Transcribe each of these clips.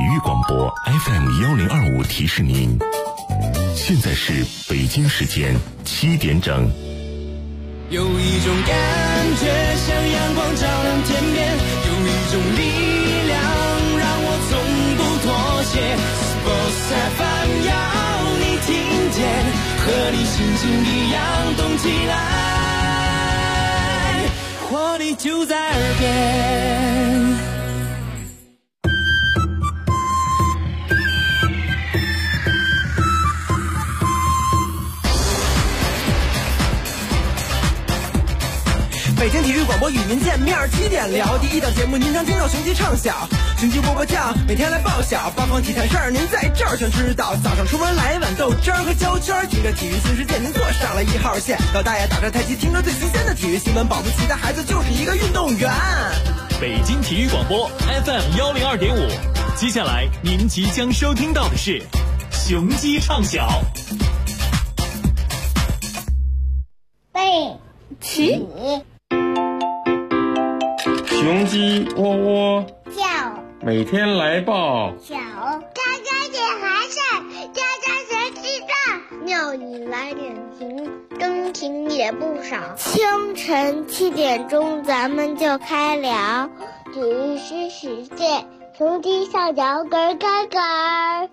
育广播 FM1025提示您，现在是北京时间7点整。 有一种感觉像阳光照亮天边，有一种力量让我从不妥协。Sports FM 要你听见，和你心情一样动起来，活力就在耳边。 北京体育广播与您见面，7点聊第一档节目，您常听到雄鸡唱晓，雄鸡波波叫，每天来报晓，八方体坛事儿您在这儿全知道。早上出门来一碗豆汁儿和焦圈，听着体育新世界，您坐上了1号线。老大爷打着太极，听着最新鲜的体育新闻，保不齐的孩子就是一个运动员。 北京体育广播 FM102.5，接下来您即将收听到的是雄鸡唱晓。 背起。 雄鸡喔喔叫， 每天来报小家家点寒晒，家家谁知道？庙里来点情，真情也不少。清晨7点钟，咱们就开聊体育新世界，雄鸡上脚咯咯咯。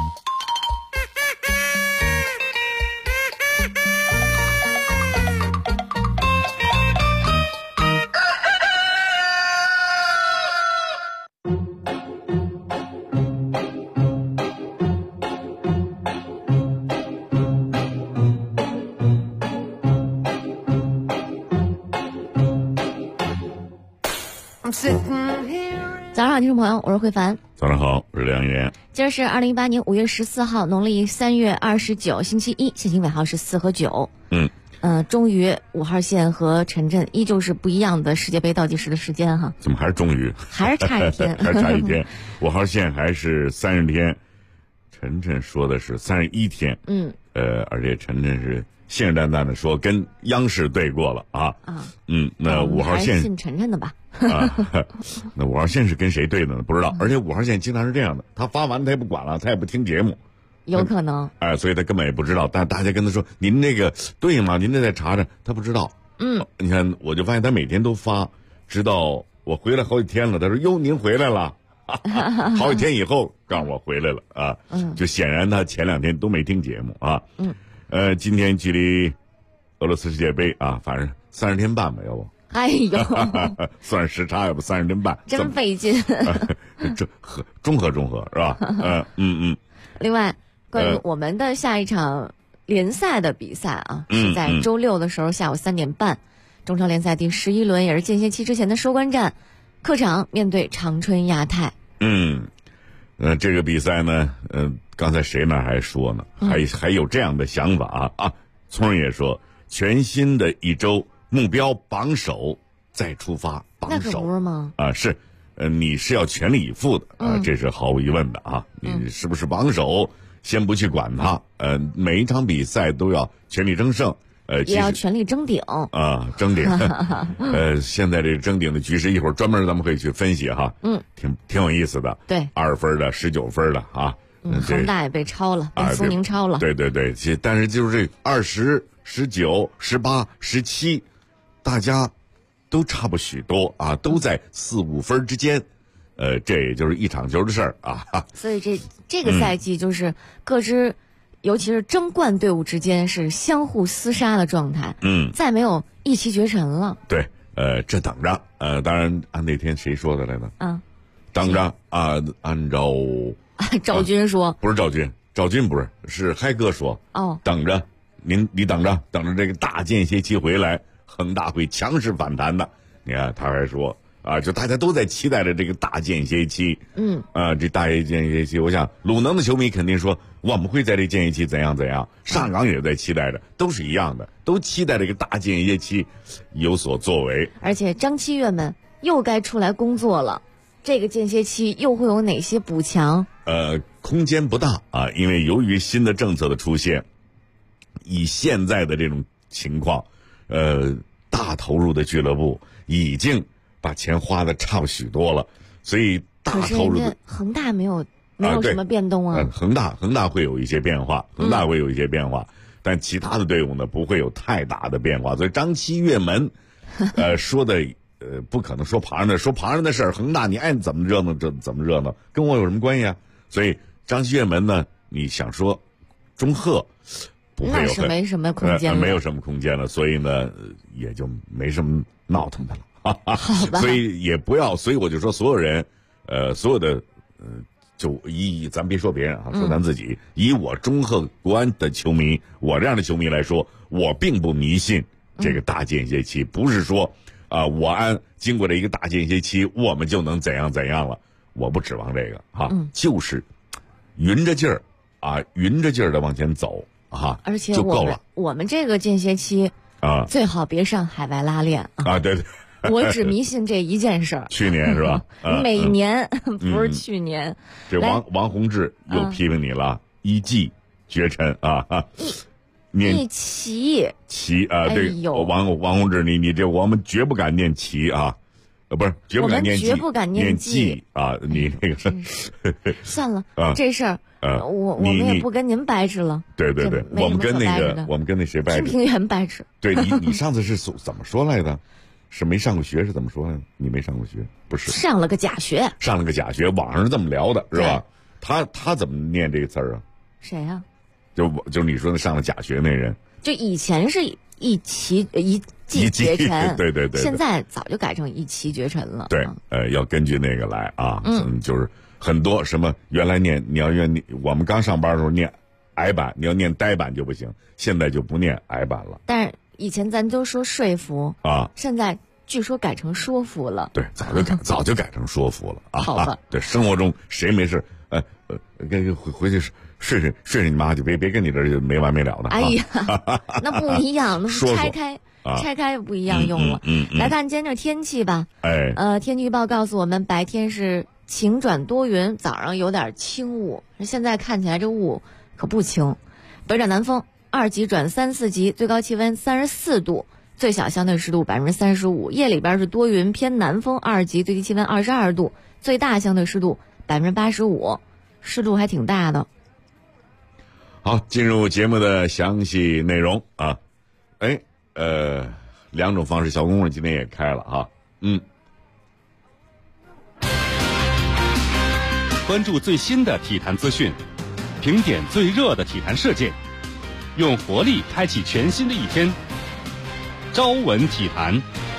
早上好，听众朋友，我是慧凡。 早上好，我是梁岩。 今儿是2018年5月14号，农历3月29，星期一，线性尾号是4和9。终于5号线和陈震依旧是不一样的世界杯倒计时的时间哈。 怎么还是终于？ 还是差一天， 还差一天。5号线还是30天，陈震说的是31天。而且陈震是信誓旦旦的说跟央视对过了啊。那5号线信陈震的吧？ 那5号线是跟谁对的呢？不知道。而且5号线经常是这样的，他发完他也不管了，他也不听节目。 有可能。 所以他根本也不知道。但大家跟他说：“您那个对吗？您这再查查。”他不知道。你看，我就发现他每天都发，直到我回来好几天了。他说：“哟，您回来了。”好几天以后告诉我回来了啊。就显然他前2天都没听节目啊。今天距离俄罗斯世界杯啊，反正30天半吧，要不。 哎呦， 算时差，要不30天半， 真费劲。 这中和是吧？ 另外，关于我们的下一场联赛的比赛啊，是在周6的时候下午3点半，中超联赛第11轮，也是间歇期之前的收官战，客场面对长春亚泰。 这个比赛呢，刚才谁呢还说呢，还有这样的想法啊。聪人也说，全新的一周。目标榜首再出发，榜首那可不是吗？ 是，你是要全力以赴的这是毫无疑问的啊。你是不是榜首，先不去管它，每一场比赛都要全力争胜， 也要全力争顶啊，争顶。现在这争顶的局势，一会儿专门咱们可以去分析哈。挺有意思的。 对，20 分的、19分的啊。 恒大也被超了，被苏宁超了。 对，但是就是这20、19、18、17。大家都差不许多啊，都在4、5分之间，这也就是一场球的事儿啊。 所以这个赛季就是各支，尤其是争冠队伍之间是相互厮杀的状态。再没有一骑绝尘了。对， 这等着。当然，按那天谁说的来着？等着啊，按照赵军说， 不是赵军不是，是嗨哥说。等着，你等着这个大间歇期回来。恒大会强势反弹的，你看他还说啊，就大家都在期待着这个大间歇期。这大间歇期，我想鲁能的球迷肯定说我们会在这间歇期怎样。上港也在期待着，都是一样的，都期待这个大间歇期有所作为。 而且张七月们又该出来工作了，这个间歇期又会有哪些补强？ 空间不大啊，因为由于新的政策的出现，以现在的这种情况。大投入的俱乐部已经把钱花的差不许多了，所以大投入的。 可是人家恒大没有没有什么变动啊。 恒大会有一些变化，但其他的队伍呢不会有太大的变化。所以张七跃门，说的不可能说旁人的事儿。恒大你爱怎么热闹怎么热闹，跟我有什么关系啊？所以张七跃门呢，你想说中赫不会有， 那是没什么空间了， 没有什么空间了，所以呢也就没什么闹腾的了。 好吧， 所以也不要，所以我就说所有人，所有的，就咱别说别人啊，说咱自己，以我中赫国安的球迷，我这样的球迷来说，我并不迷信这个大间歇期，不是说我安经过了一个大间歇期，我们就能怎样了，我不指望这个就是匀着劲儿的往前走而且就够了。 我们这个间歇期最好别上海外拉练对。 我只迷信这一件事儿。 去年是吧？ 每年不是去年。 这王洪志又批评你了，一骑绝尘念齐对，王洪志，你这我们绝不敢念齐不是绝不敢念季你那个算了这事儿我们也不跟您掰扯了。 对，我们跟那谁掰扯？ 听评员掰扯。 对你上次是怎么说来的？是没上过学是怎么说呢？你没上过学不是？ 上了个假学， 网上是这么聊的，是吧？他怎么念这个词儿啊？ 谁啊？ 就你说的上了假学那人， 就以前是一骑绝尘， 对， 现在早就改成一骑绝尘了。 对，要根据那个来就是很多什么原来你要我们刚上班的时候念矮板，你要念呆板就不行，现在就不念矮板了。 但是以前咱都说说服现在据说改成说服了。 对，早就改成说服了好吧。 对，生活中谁没事回去睡睡你妈，就别跟你这没完没了的。 哎呀，那不一样，那是拆开不一样用了。来看今天这天气吧。天气预报告诉我们，白天是晴转多云，早上有点轻雾，现在看起来这雾可不轻。北转南风2级转3、4级，最高气温34度，最小相对湿度35%。夜里边是多云偏南风2级，最低气温22度，最大相对湿度85%，湿度还挺大的。 好，进入节目的详细内容两种方式，小公公今天也开了关注最新的体坛资讯，评点最热的体坛事件，用活力开启全新的一天。朝闻体坛。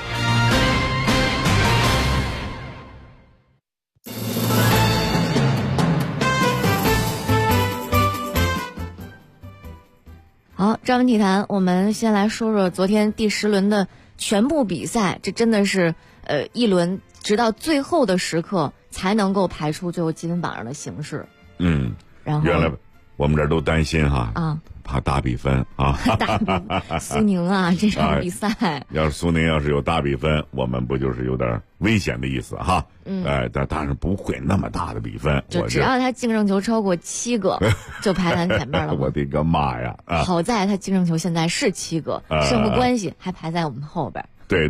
好，朝闻体坛，我们先来说说昨天第10轮的全部比赛，这真的是一轮直到最后的时刻才能够排出最后积分榜上的形势。然后原来我们这儿都担心怕大比分大比分苏宁这场比赛要是苏宁要是有大比分，我们不就是有点危险的意思但当然不会那么大的比分， 就只要他净胜球超过7个就排咱前面了。 我的个妈呀好在他净胜球现在是7个胜负关系还排在我们后边。 对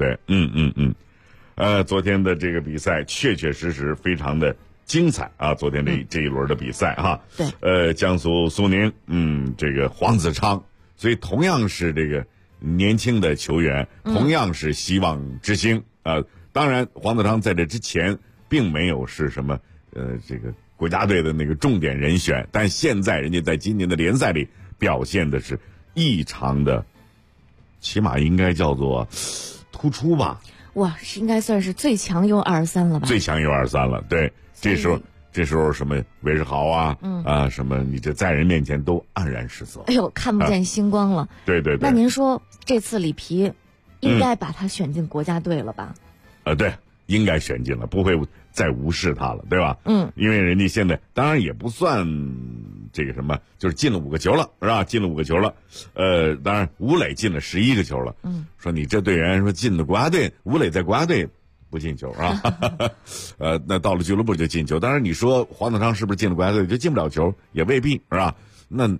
昨天的这个比赛确实非常的精彩昨天这一轮的比赛对， 江苏苏宁这个黄子昌，所以同样是这个年轻的球员，同样是希望之星当然黄子昌在这之前并没有是什么这个国家队的那个重点人选，但现在人家在今年的联赛里表现的是异常的，起码应该叫做突出吧。 哇，应该算是最强 U23 了吧？ 最强 U23 了，对。这时候什么韦世豪什么你这在人面前都黯然失色。 哎呦，看不见星光了。 对。 那您说这次里皮应该把他选进国家队了吧？ 对，应该选进了，不会再无视他了，对吧？因为人家现在当然也不算这个什么，就是进了5个球了，是吧？进了5个球了。当然吴磊进了11个球了。说你这队员说进了国家队，吴磊在国家队不进球那到了俱乐部就进球。当然你说黄子昌是不是进了国家队就进不了球，也未必，是吧？那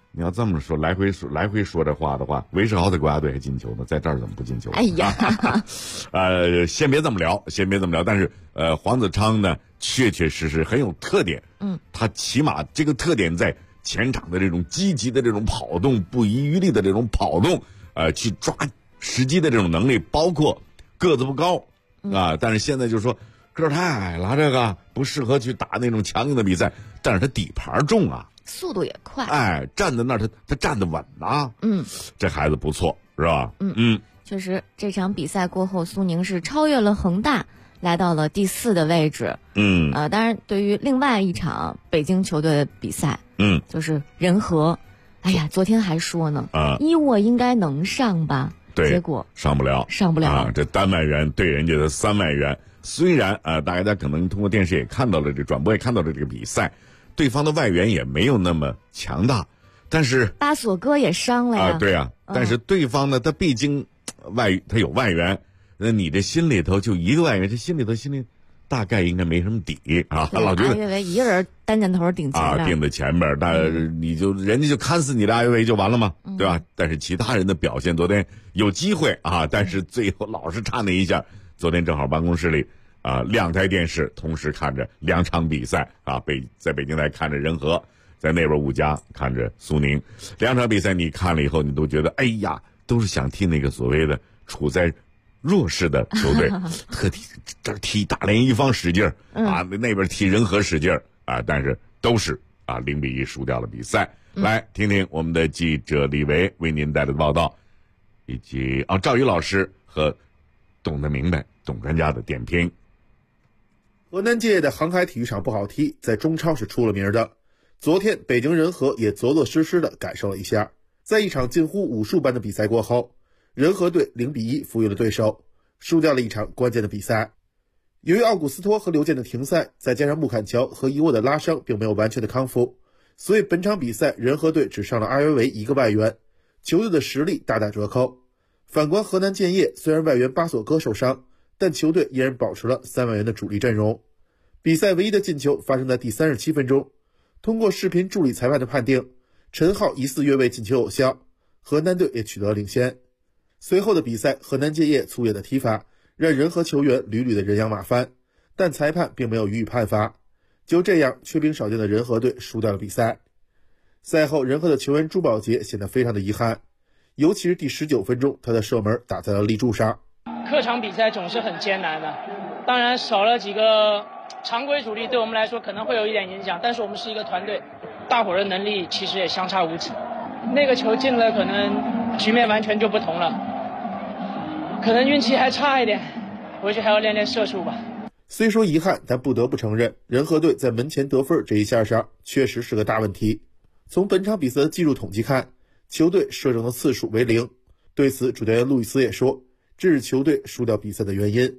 你要这么说，来回说这话的话，韦世豪的国家队还进球呢，在这儿怎么不进球？ 哎呀， 先别这么聊，但是黄子昌呢，确实很有特点。他起码这个特点在前场的这种积极的这种跑动，不遗余力的这种跑动，去抓时机的这种能力，包括个子不高啊，但是现在就是说个儿太矮了，这个不适合去打那种强硬的比赛，但是他底盘重啊。 速度也快， 站在那儿他站得稳呐。这孩子不错，是吧？ 确实，这场比赛过后，苏宁是超越了恒大，来到了第4的位置。当然，对于另外一场北京球队的比赛，就是人和，哎呀，昨天还说呢，伊沃应该能上吧？ 对， 结果上不了啊！这单外援对人家的3外援，虽然大家可能通过电视也看到了转播也看到了这个比赛。对方的外援也没有那么强大，但是巴索戈也伤了呀。 对啊，但是对方呢，他毕竟他有外援，那你这心里头就一个外援，这心里大概应该没什么底啊。老觉得阿约维一个人单箭头顶前面顶在前面，但你人家就看死你的阿约维就完了嘛，对吧？但是其他人的表现，昨天有机会啊，但是最后老是差那一下。昨天正好办公室里。2台电视同时看着2场比赛啊，在北京台看着人和，在那边5家看着苏宁，2场比赛你看了以后，你都觉得哎呀，都是想替那个所谓的处在弱势的球队，特地这替大连一方使劲啊，那边替人和使劲啊，但是都是0-1输掉了比赛。来听听我们的记者李维为您带来的报道，以及赵宇老师和懂得明白懂专家的点评。 河南建业的航海体育场不好踢，在中超是出了名的。昨天北京人和也着落实实的感受了一下，在一场近乎武术般的比赛过后，人和队0-1负于了对手，输掉了一场关键的比赛。由于奥古斯托和刘健的停赛，再加上穆坎乔和伊沃的拉伤并没有完全的康复，所以本场比赛人和队只上了阿约维1个外援，球队的实力大打折扣。反观河南建业，虽然外援巴索戈受伤，但球队依然保持了3外援的主力阵容。比赛唯一的进球发生在第37分钟，通过视频助理裁判的判定，陈浩疑似越位进球有效，河南队也取得了领先。随后的比赛，河南建业粗野的踢法让人和球员屡屡的人仰马翻，但裁判并没有予以判罚。就这样，缺兵少将的人和队输掉了比赛。赛后，人和的球员朱宝杰显得非常的遗憾，尤其是第19分钟，他的射门打在了立柱上。 客场比赛总是很艰难的，当然少了几个常规主力对我们来说可能会有一点影响，但是我们是一个团队，大伙儿的能力其实也相差无几。那个球进了，可能局面完全就不同了，可能运气还差一点，回去还要练练射术吧。 虽说遗憾，但不得不承认，人和队在门前得分这一下上确实是个大问题。从本场比赛的技术统计看，球队射正的次数为0。对此，主教练路易斯也说，这是球队输掉比赛的原因。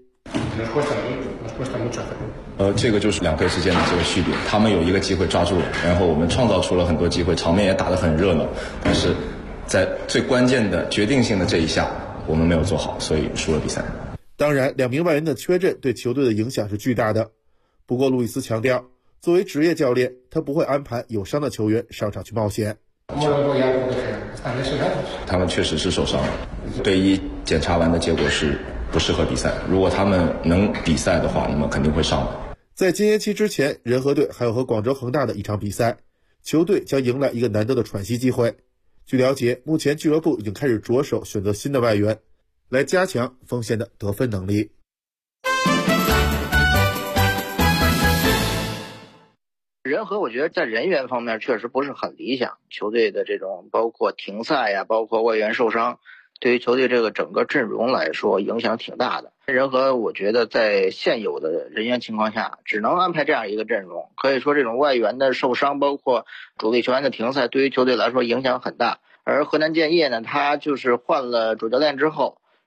这个就是2队之间的这个区别，他们有一个机会抓住了，然后我们创造出了很多机会，场面也打得很热闹，但是在最关键的决定性的这一下我们没有做好，所以输了比赛。 当然2名外援的缺阵对球队的影响是巨大的，不过路易斯强调，作为职业教练，他不会安排有伤的球员上场去冒险。 他们确实是受伤了，队医检查完的结果是不适合比赛，如果他们能比赛的话，那么肯定会上的。 在禁业期之前，人和队还有和广州恒大的一场比赛，球队将迎来一个难得的喘息机会。据了解，目前俱乐部已经开始着手选择新的外援，来加强锋线的得分能力。 人和我觉得在人员方面确实不是很理想，球队的这种包括停赛呀，包括外援受伤，对于球队这个整个阵容来说影响挺大的。人和我觉得在现有的人员情况下只能安排这样一个阵容，可以说这种外援的受伤包括主力球员的停赛对于球队来说影响很大。而河南建业呢，他就是换了主教练之后，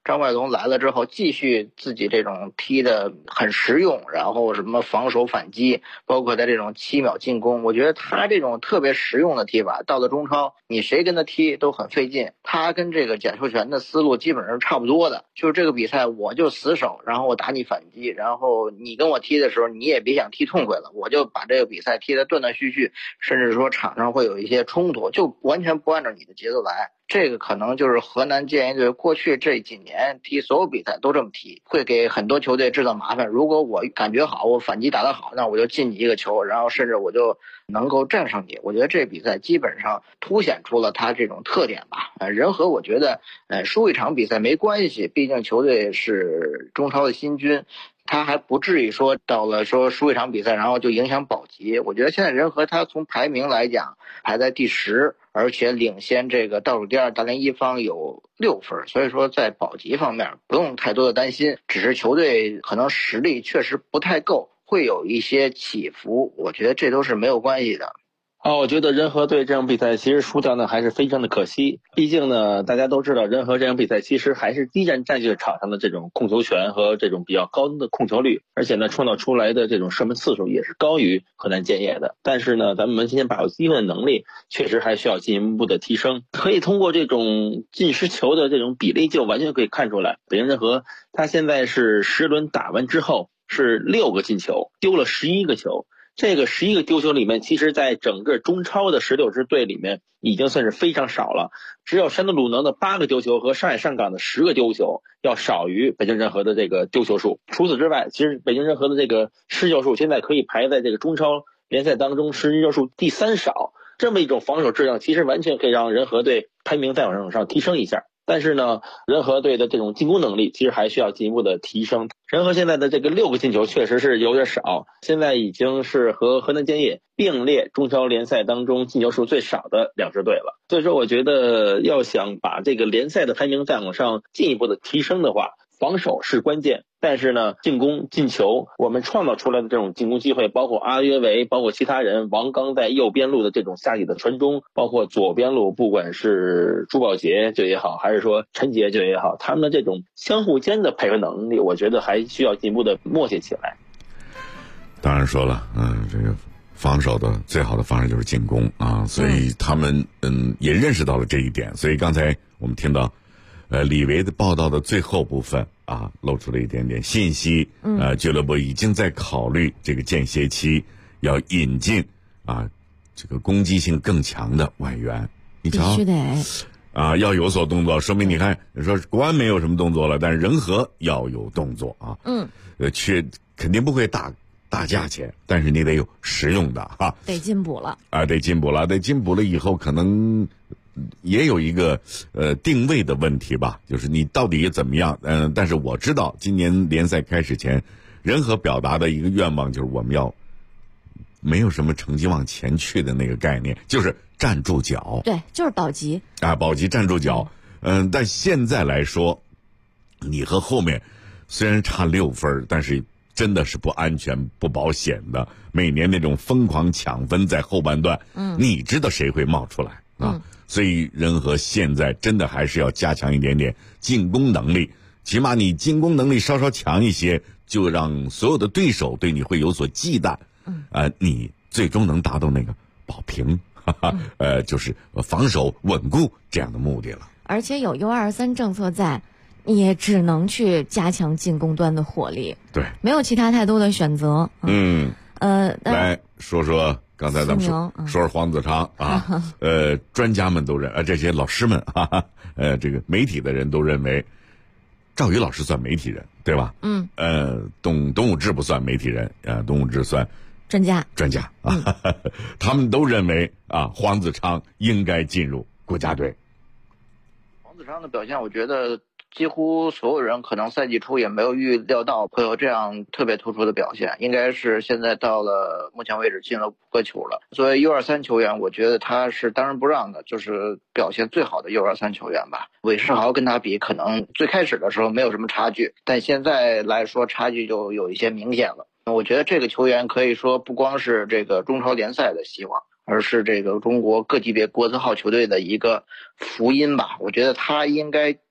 张外龙来了之后，继续自己这种踢的很实用，然后什么防守反击，包括他这种7秒进攻，我觉得他这种特别实用的踢法，到了中超，你谁跟他踢都很费劲。他跟这个贾秀全的思路基本上是差不多的，就是这个比赛我就死守，然后我打你反击，然后你跟我踢的时候，你也别想踢痛快了，我就把这个比赛踢得断断续续，甚至说场上会有一些冲突，就完全不按照你的节奏来。这个可能就是河南建业队过去这几年踢所有比赛都这么踢，会给很多球队制造麻烦。如果我感觉好，我反击打得好，那我就进你一个球，然后甚至我就能够战胜你。我觉得这比赛基本上凸显出了他这种特点吧。人和我觉得输一场比赛没关系，毕竟球队是中超的新军，他还不至于说到了说输一场比赛然后就影响保级。我觉得现在人和他从排名来讲排在第10，而且领先这个倒数第2大连一方有6分，所以说在保级方面不用太多的担心，只是球队可能实力确实不太够，会有一些起伏，我觉得这都是没有关系的。 我觉得人和队这场比赛其实输掉呢还是非常的可惜，毕竟呢大家都知道人和这场比赛其实还是依然占据了场上的这种控球权和这种比较高的控球率，而且呢创造出来的这种射门次数也是高于河南建业的，但是呢咱们门前把握机会的能力确实还需要进一步的提升。可以通过这种进失球的这种比例就完全可以看出来，北京人和他现在是10轮打完之后是6个进球，丢了11个球。这个11个丢球里面，其实在整个中超的16支队里面已经算是非常少了，只有山东鲁能的8个丢球和上海上港的10个丢球要少于北京人和的这个丢球数。除此之外，其实北京人和的这个失球数现在可以排在这个中超联赛当中失球数第3少，这么一种防守质量其实完全可以让人和队排名再往上提升一下。但是呢，人和队的这种进攻能力其实还需要进一步的提升。人和现在的这个6个进球确实是有点少，现在已经是和河南建业并列中超联赛当中进球数最少的2支队了。所以说我觉得要想把这个联赛的排名再往上进一步的提升的话，防守是关键，但是呢进攻进球我们创造出来的这种进攻机会，包括阿约维，包括其他人，王刚在右边路的这种下底的传中，包括左边路不管是朱宝杰就也好，还是说陈杰就也好，他们的这种相互间的配合能力我觉得还需要进一步的默契起来。 当然说了这个防守的最好的方式就是进攻啊，所以他们也认识到了这一点。所以刚才我们听到李维的报道的最后部分露出了一点点信息。俱乐部已经在考虑这个间歇期要引进这个攻击性更强的外援。你瞧， 必须得要有所动作，说明你看说国安没有什么动作了，但是人和要有动作啊。肯定不会大价钱，但是你得有实用的得进补了得进补了以后可能也有一个定位的问题吧，就是你到底怎么样。但是我知道今年联赛开始前，人和表达的一个愿望就是我们要没有什么成绩往前去的那个概念，就是站住脚。 对，就是保级保级站住脚。但现在来说，你和后面虽然差6分，但是真的是不安全不保险的。每年那种疯狂抢分在后半段，你知道谁会冒出来所以人和现在真的还是要加强一点点进攻能力，起码你进攻能力稍稍强一些，就让所有的对手对你会有所忌惮。你最终能达到那个保平就是防守稳固这样的目的了。 而且有U23政策在，你也只能去加强进攻端的火力， 对， 没有其他太多的选择。 来说说刚才咱们说黄子昌专家们都这些老师们这个媒体的人都认为赵宇老师算媒体人，对吧？董武志不算媒体人董武志算专家他们都认为黄子昌应该进入国家队。 黄子昌的表现，我觉得几乎所有人可能赛季初也没有预料到会有这样特别突出的表现，应该是现在到了目前为止进了5个球了。作为 U23 球员，我觉得他是当仁不让的，就是表现最好的 U23 球员吧。韦世豪跟他比，可能最开始的时候没有什么差距，但现在来说差距就有一些明显了。我觉得这个球员可以说不光是这个中超联赛的希望，而是这个中国各级别国字号球队的一个福音吧。我觉得他应该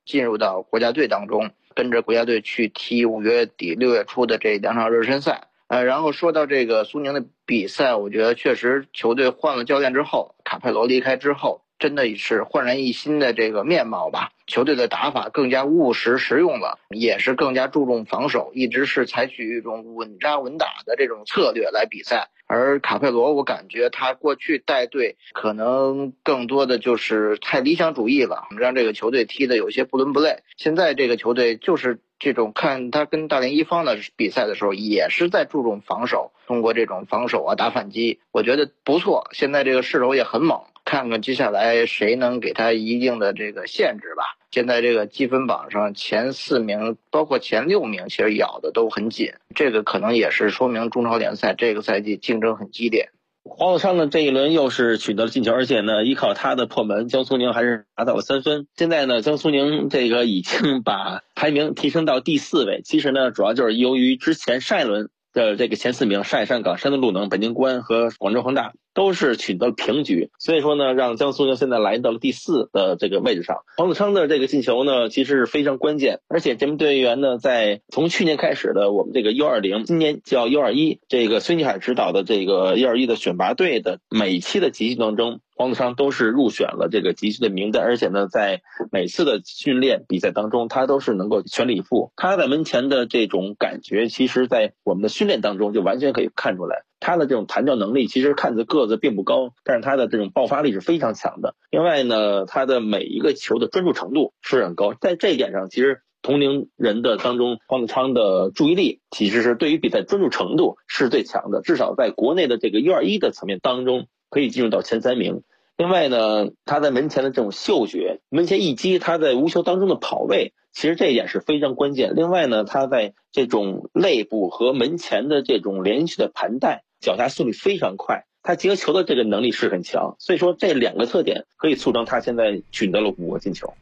进入到国家队当中，跟着国家队去踢5月底6月初的这2场热身赛。然后说到这个苏宁的比赛，我觉得确实球队换了教练之后，卡佩罗离开之后，真的是焕然一新的这个面貌吧。球队的打法更加务实实用了，也是更加注重防守，一直是采取一种稳扎稳打的这种策略来比赛。而卡佩罗，我感觉他过去带队可能更多的就是太理想主义了，让这个球队踢得有些不伦不类。现在这个球队就是这种，看他跟大连一方的比赛的时候，也是在注重防守，通过这种防守啊打反击，我觉得不错。现在这个势头也很猛，看看接下来谁能给他一定的这个限制吧。现在这个积分榜上前4名，包括前6名，其实咬的都很紧，这个可能也是说明中超联赛这个赛季竞争很激烈。 黄子昌呢这一轮又是取得了进球，而且呢依靠他的破门，江苏宁还是拿到了3分。现在呢江苏宁这个已经把排名提升到第4位，其实呢主要就是由于之前上一轮的这个前4名上海上港、山东鲁能、北京国安和广州恒大都是取得了平局，所以说呢让江苏宁现在来到了第4的这个位置上。黄子昌的这个进球呢其实是非常关键，而且这名队员呢在从去年开始的我们这个U20，今年叫U21，这个孙继海指导的这个U21的选拔队的每期的集训当中，黄子昌都是入选了这个集训的名单，而且呢在每次的训练比赛当中他都是能够全力以赴。他在门前的这种感觉，其实在我们的训练当中就完全可以看出来，他的这种弹跳能力其实看着个子并不高，但是他的这种爆发力是非常强的。另外呢他的每一个球的专注程度是很高，在这一点上其实同龄人的当中，黄子昌的注意力其实是对于比赛专注程度是最强的，至少在国内的这个U21的层面当中可以进入到前3名。另外呢他在门前的这种嗅觉，门前一击，他在无球当中的跑位，其实这一点是非常关键。另外呢他在这种肋部和门前的这种连续的盘带，脚下速率非常快，他接球的这个能力是很强，所以说这2个特点可以促成他现在取得了5个进球。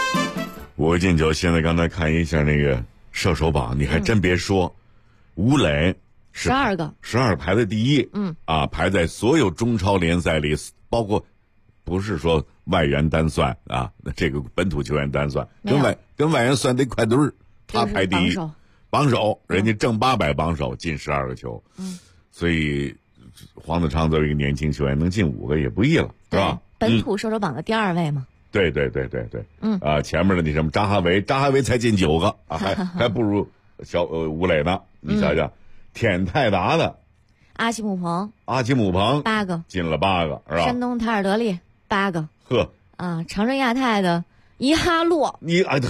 5个进球，现在刚才看一下那个射手榜，你还真别说，吴磊是 12个 ，12排在第1，排在所有中超联赛里，包括不是说外援单算啊，这个本土球员单算，跟外援算得快对儿，他排第1，榜首，人家正800榜首进12个球，所以黄子昌作为一个年轻球员能进5个也不易了，是吧？ 本土射手榜的第2位嘛。 对，前面的那什么扎哈维才进9个啊，还不如吴磊呢。你想想，天泰达的阿奇姆彭 8 个进了8个，是吧？ 山东塔尔德利8个， 呵啊，长春亚泰的伊哈洛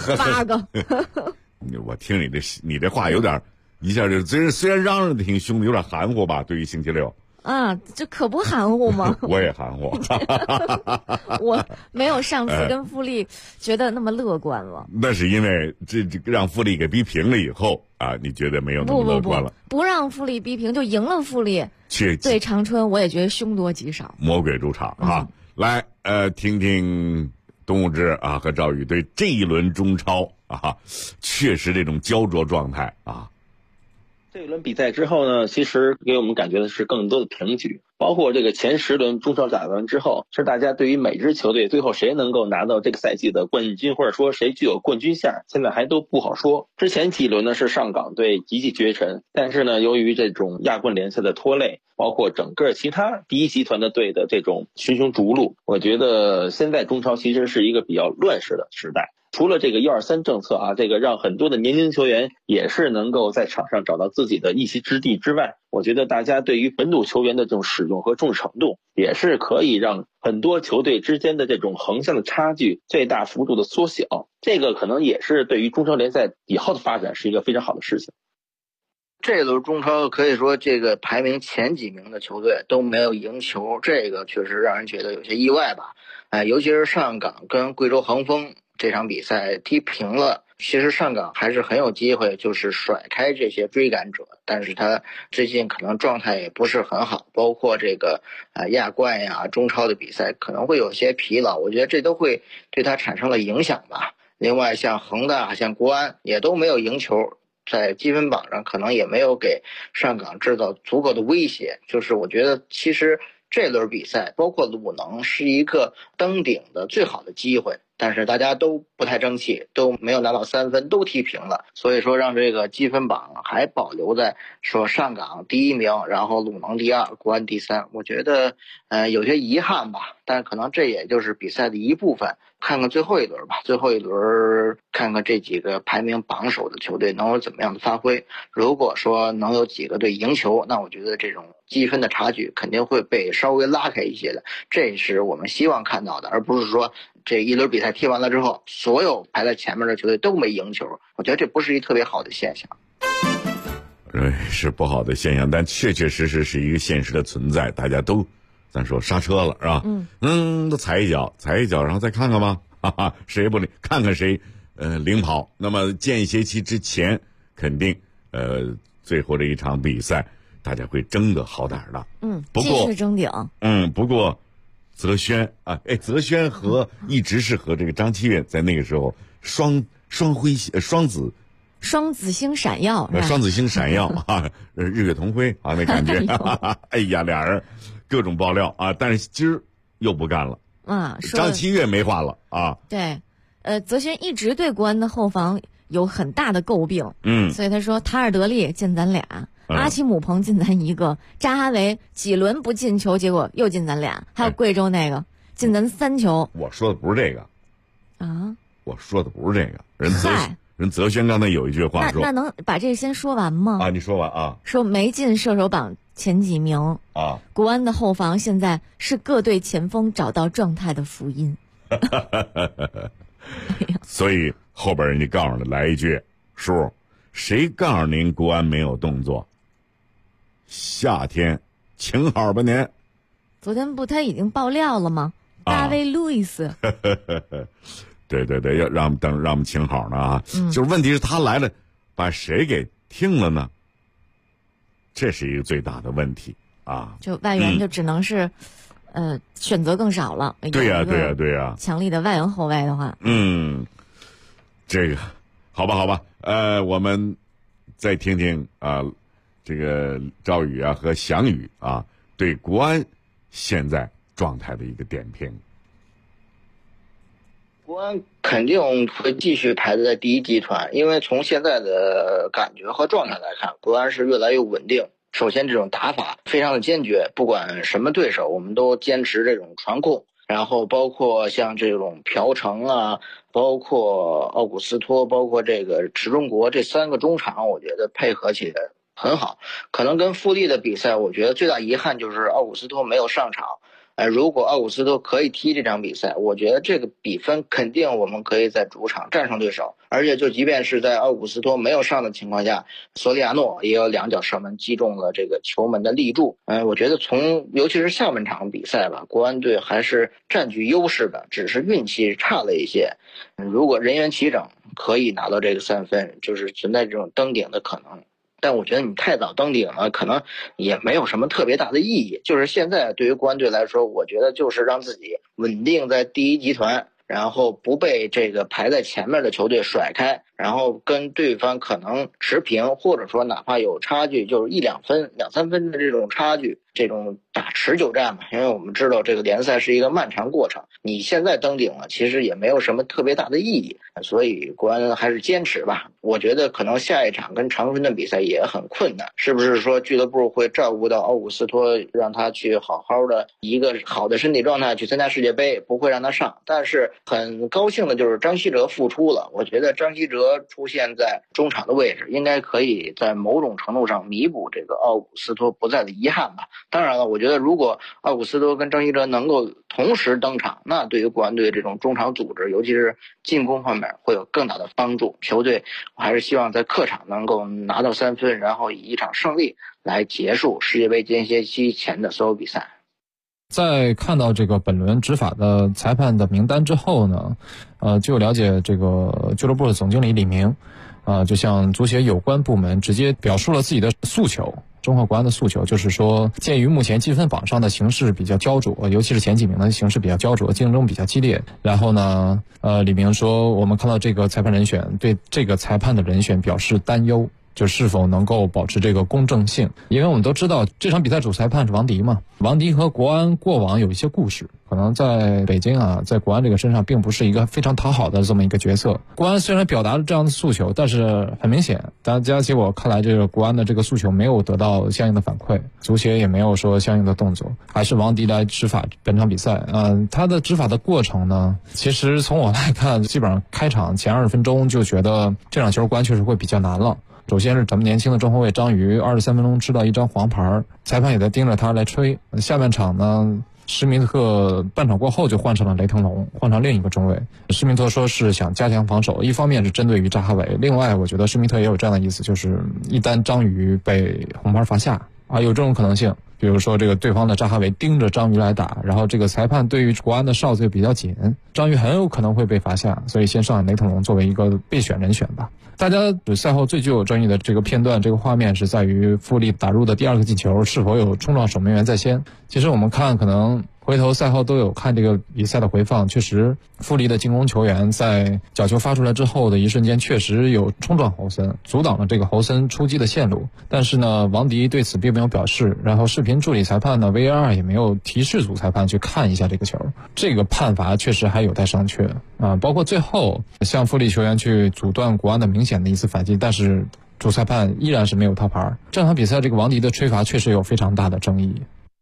8个。 我听你这话有点一下就虽然嚷嚷的挺凶的，有点含糊吧？对于星期六。 这可不含糊吗？ 我也含糊。 我没有上次跟富力觉得那么乐观了。 那是因为这让富力给逼平了以后啊，你觉得没有那么乐观了？ 不让富力逼平就赢了富力。对长春，我也觉得凶多吉少。 魔鬼主场啊！来，听听董武之啊和赵宇对这一轮中超啊，确实这种焦灼状态啊。 这一轮比赛之后呢，其实给我们感觉的是更多的平局，包括这个前10轮中超打完之后，是大家对于每支球队最后谁能够拿到这个赛季的冠军，或者说谁具有冠军相，现在还都不好说。之前几轮呢是上港队极其绝尘，但是呢由于这种亚冠联赛的拖累，包括整个其他第一集团的队的这种群雄逐鹿，我觉得现在中超其实是一个比较乱世的时代。除了这个123政策啊，这个让很多的年轻球员也是能够在场上找到自己的一席之地之外，我觉得大家对于本土球员的这种使用和重视程度，也是可以让很多球队之间的这种横向的差距最大幅度的缩小。这个可能也是对于中超联赛以后的发展是一个非常好的事情。 这轮中超可以说这个排名前几名的球队都没有赢球，这个确实让人觉得有些意外吧。尤其是上港跟贵州恒丰这场比赛踢平了，其实上港还是很有机会就是甩开这些追赶者，但是他最近可能状态也不是很好，包括这个亚冠呀中超的比赛可能会有些疲劳，我觉得这都会对他产生了影响吧。另外像恒大像国安也都没有赢球，在积分榜上可能也没有给上港制造足够的威胁，就是我觉得其实这轮比赛包括鲁能是一个登顶的最好的机会， 但是大家都不太争气，都没有拿到3分，都踢平了，所以说让这个积分榜还保留在说上港第1名，然后鲁能第2，国安第3，我觉得有些遗憾吧，但可能这也就是比赛的一部分。看看最后一轮吧，最后一轮看看这几个排名榜首的球队能有怎么样的发挥。如果说能有几个队赢球，那我觉得这种积分的差距肯定会被稍微拉开一些的，这是我们希望看到的，而不是说这一轮比赛踢完了之后，所有排在前面的球队都没赢球。我觉得这不是一特别好的现象。 是不好的现象，但确确实实是一个现实的存在，大家都咱说刹车了，是吧？都踩一脚，然后再看看吧，哈哈，谁不领，看看谁领跑。那么间歇期之前，肯定最后这一场比赛，大家会争个好歹的。不过继续争顶。 不过泽轩啊，泽轩一直是和这个张七岳在那个时候双子星闪耀啊，日月同辉啊，那感觉，哎呀，俩人各种爆料啊，但是今儿又不干了啊，张七岳没话了啊。 对，泽轩一直对国安的后防有很大的诟病，所以他说塔尔德利进咱俩，阿奇姆彭进咱一个，扎哈维几轮不进球，结果又进咱俩，还有贵州那个进咱3球。 我说的不是这个啊， 我说的不是这个，人泽轩刚才有一句话说， 那能把这先说完吗？ 啊，你说完啊。 说没进射手榜前几名啊， 国安的后防现在是各队前锋找到状态的福音。 所以后边人家告诉你来一句，叔，谁告诉您国安没有动作？夏天请好吧您。 昨天不他已经爆料了吗？大卫·路易斯。 对，要让我们请好呢啊！就是问题是他来了，把谁给听了呢？这是一个最大的问题啊！ 就外援就只能是，选择更少了。 对呀， 强力的外援后卫的话， 这个好吧，我们再听听啊，这个赵宇啊和翔宇啊对国安现在状态的一个点评。 国安肯定会继续排在第1集团，因为从现在的感觉和状态来看，国安是越来越稳定。首先这种打法非常的坚决，不管什么对手我们都坚持这种传控，然后包括像这种朴成啊，包括奥古斯托，包括这个池中国，这3个中场我觉得配合起来很好。可能跟富力的比赛，我觉得最大遗憾就是奥古斯托没有上场。如果奥古斯托可以踢这场比赛，我觉得这个比分肯定我们可以在主场战胜对手。而且就即便是在奥古斯托没有上的情况下，索里亚诺也有2脚射门击中了这个球门的立柱。我觉得尤其是下半场比赛吧，国安队还是占据优势的，只是运气差了一些。如果人员齐整，可以拿到这个3分，就是存在这种登顶的可能。但我觉得你太早登顶了，可能也没有什么特别大的意义。就是现在对于国安队来说，我觉得就是让自己稳定在第1集团，然后不被这个排在前面的球队甩开，然后跟对方可能持平，或者说哪怕有差距，就是1-2分、2-3分的这种差距，这种打持久战嘛。因为我们知道这个联赛是一个漫长过程，你现在登顶了，其实也没有什么特别大的意义。所以国安还是坚持吧。我觉得可能下一场跟长春的比赛也很困难，是不是说俱乐部会照顾到奥古斯托，让他去好好的一个好的身体状态去参加世界杯，不会让他上。但是很高兴的就是张稀哲复出了，我觉得张稀哲出现在中场的位置，应该可以在某种程度上弥补这个奥古斯托不在的遗憾吧。当然了，我觉得如果奥古斯托跟张稀哲能够同时登场，那对于国安队这种中场组织，尤其是进攻方面会有更大的帮助。球队我还是希望在客场能够拿到3分，然后以一场胜利来结束世界杯间歇期前的所有比赛。 在看到这个本轮执法的裁判的名单之后呢，就了解这个俱乐部的总经理李明，就向足协有关部门直接表述了自己的诉求。中赫国安的诉求就是说，鉴于目前积分榜上的形势比较焦灼，尤其是前几名的形势比较焦灼，竞争比较激烈。然后呢，李明说，我们看到这个裁判人选，对这个裁判的人选表示担忧。 就是否能够保持这个公正性。因为我们都知道这场比赛主裁判是王迪嘛，王迪和国安过往有一些故事，可能在北京啊，在国安这个身上并不是一个非常讨好的这么一个角色。国安虽然表达了这样的诉求，但是很明显大家结果看来，这个国安的这个诉求没有得到相应的反馈，足协也没有说相应的动作，还是王迪来执法本场比赛。他的执法的过程呢，其实从我来看，基本上开场前20分钟就觉得这场球国安确实会比较难了。首先是咱们年轻的中后卫张宇，23分钟吃到一张黄牌，裁判也在盯着他来吹。下半场呢，施密特半场过后就换成了雷腾龙，换成另一个中卫。施密特说是想加强防守，一方面是针对于扎哈维，另外我觉得施密特也有这样的意思，就是一旦张宇被红牌罚下有这种可能性。比如说这个对方的扎哈维盯着张宇来打，然后这个裁判对于国安的哨子比较紧，张宇很有可能会被罚下，所以先上雷腾龙作为一个备选人选吧。大家赛后最具有争议的这个片段，这个画面是在于富力打入的第2个进球是否有冲撞守门员在先。其实我们看可能回头赛后都有看这个比赛的回放，确实富力的进攻球员在角球发出来之后的一瞬间确实有冲撞侯森，阻挡了这个侯森出击的线路。但是呢，王迪对此并没有表示，然后视频助理裁判呢 VAR 也没有提示主裁判去看一下这个球，这个判罚确实还有待商榷包括最后向富力球员去阻断国安的明显的一次反击，但是主裁判依然是没有掏牌。这场比赛这个王迪的吹罚确实有非常大的争议。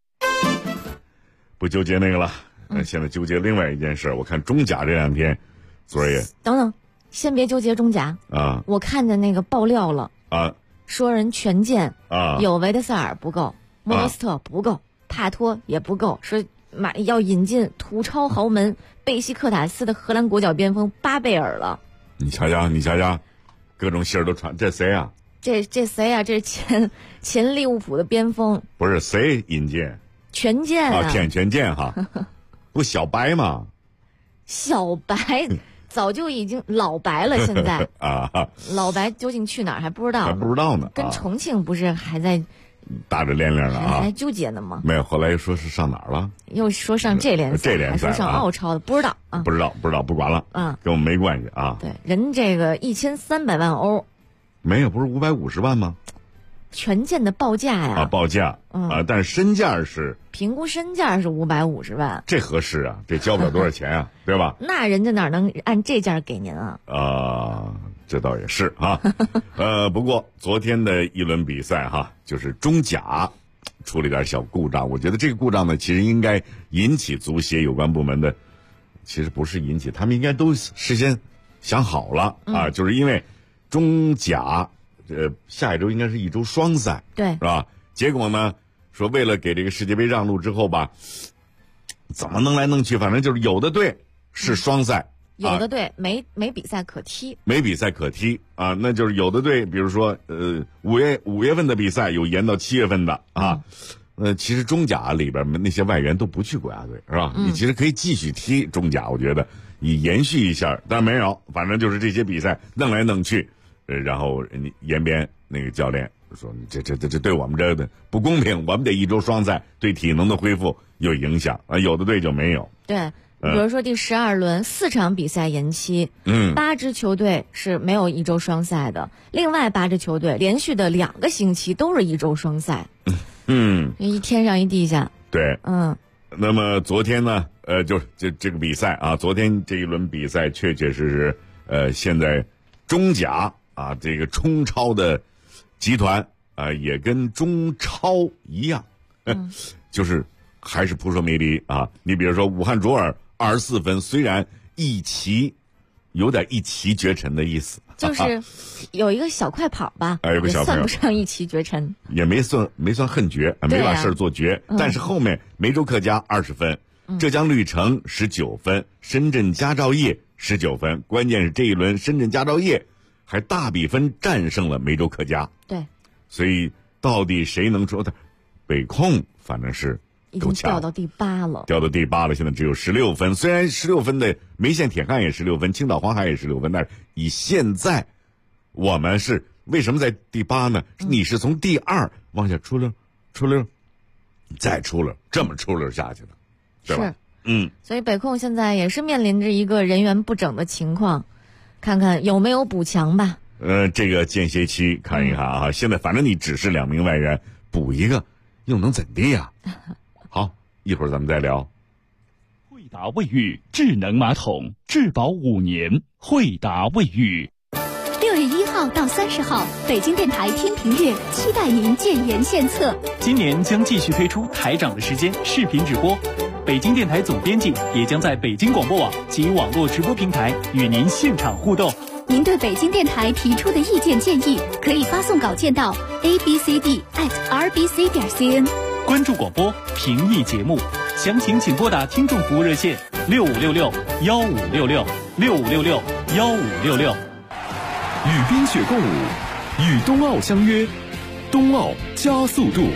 不纠结那个了，现在纠结另外一件事。我看中甲这2天，昨儿也等，先别纠结中甲啊！ 我看见那个爆料了啊， 说人权健啊， 有维德塞尔不够，莫罗斯特不够，帕托也不够，说要引进土超豪门贝西克塔斯的荷兰国脚边锋巴贝尔了。 你瞧瞧，各种信儿都传，这谁啊？ 这谁啊？这是前利物浦的边锋。 不是谁引进？ 权健啊， 权健哈，不小白吗？ 小白早就已经老白了，现在老白究竟去哪儿还不知道， 呢。 跟重庆不是还在打着连连了还纠结呢吗？ 没有，后来又说是上哪儿了？ 又说上这联赛， 还说上澳超的，不知道啊， 不知道，不管了，跟我们没关系啊。 对，人这个1300万欧， 没有，不是550万吗？ 权健的报价呀， 报价但是身价是评估身价是550万， 这合适啊？这交不了多少钱啊，对吧？ 那人家哪能按这价给您啊？ 这倒也是啊。不过昨天的一轮比赛就是中甲出了一点小故障，我觉得这个故障呢，其实应该引起足协有关部门的，其实不是引起，他们应该都事先想好了就是因为中甲。下一周应该是一周双赛， 对， 是吧？结果呢，说为了给这个世界杯让路之后吧，怎么弄来弄去，反正就是有的队是双赛， 有的队没比赛可踢， 那就是有的队，比如说五月份的比赛有延到7月份的其实中甲里边那些外援都不去国家队，是吧？你其实可以继续踢中甲，我觉得你延续一下，但没有，反正就是这些比赛弄来弄去。然后延边那个教练说：“这对我们这的不公平，我们得一周双赛，对体能的恢复有影响有的队就没有。” 对，比如说第12轮4场比赛延期，8支球队是没有一周双赛的，另外8支球队连续的2个星期都是一周双赛，一天上一地下。 对，那么昨天呢，就这个比赛昨天这一轮比赛确实现在中甲。这个中超的集团也跟中超一样，就是还是扑朔迷离你比如说武汉卓尔24分，虽然有点一骑绝尘的意思， 就是有一个小快跑吧， 有个小快跑， 算不上一骑绝尘， 也没算恨绝，没把事做绝。但是后面梅州客家20分，浙江绿城19分，深圳佳兆业19分，关键是这一轮深圳佳兆业还大比分战胜了梅州客家， 对， 所以到底谁能说他？北控反正是已经掉到第8 了，现在只有16分。虽然16分的梅县铁汉也16分，青岛黄海也16分，但是以现在我们是为什么在第8呢？你是从第2往下出溜，再出溜，这么出溜下去的，对吧？ 所以北控现在也是面临着一个人员不整的情况。看看有没有补强吧。 这个间歇期看一看啊，现在反正你只是2名外援，补一个又能怎地呀？好，一会儿咱们再聊。 惠达卫浴智能马桶，质保5年。惠达卫浴。 6月1号到30号，北京电台天平月期待您建言献策。 今年将继续推出台长的时间视频直播，北京电台总编辑也将在北京广播网及网络直播平台与您现场互动。 您对北京电台提出的意见建议，可以发送稿件到 abcd@rbc.cn。 关注广播，评议节目，详情请拨打听众服务热线6566-1566-6566-1566。 与冰雪共舞，与冬奥相约，冬奥加速度。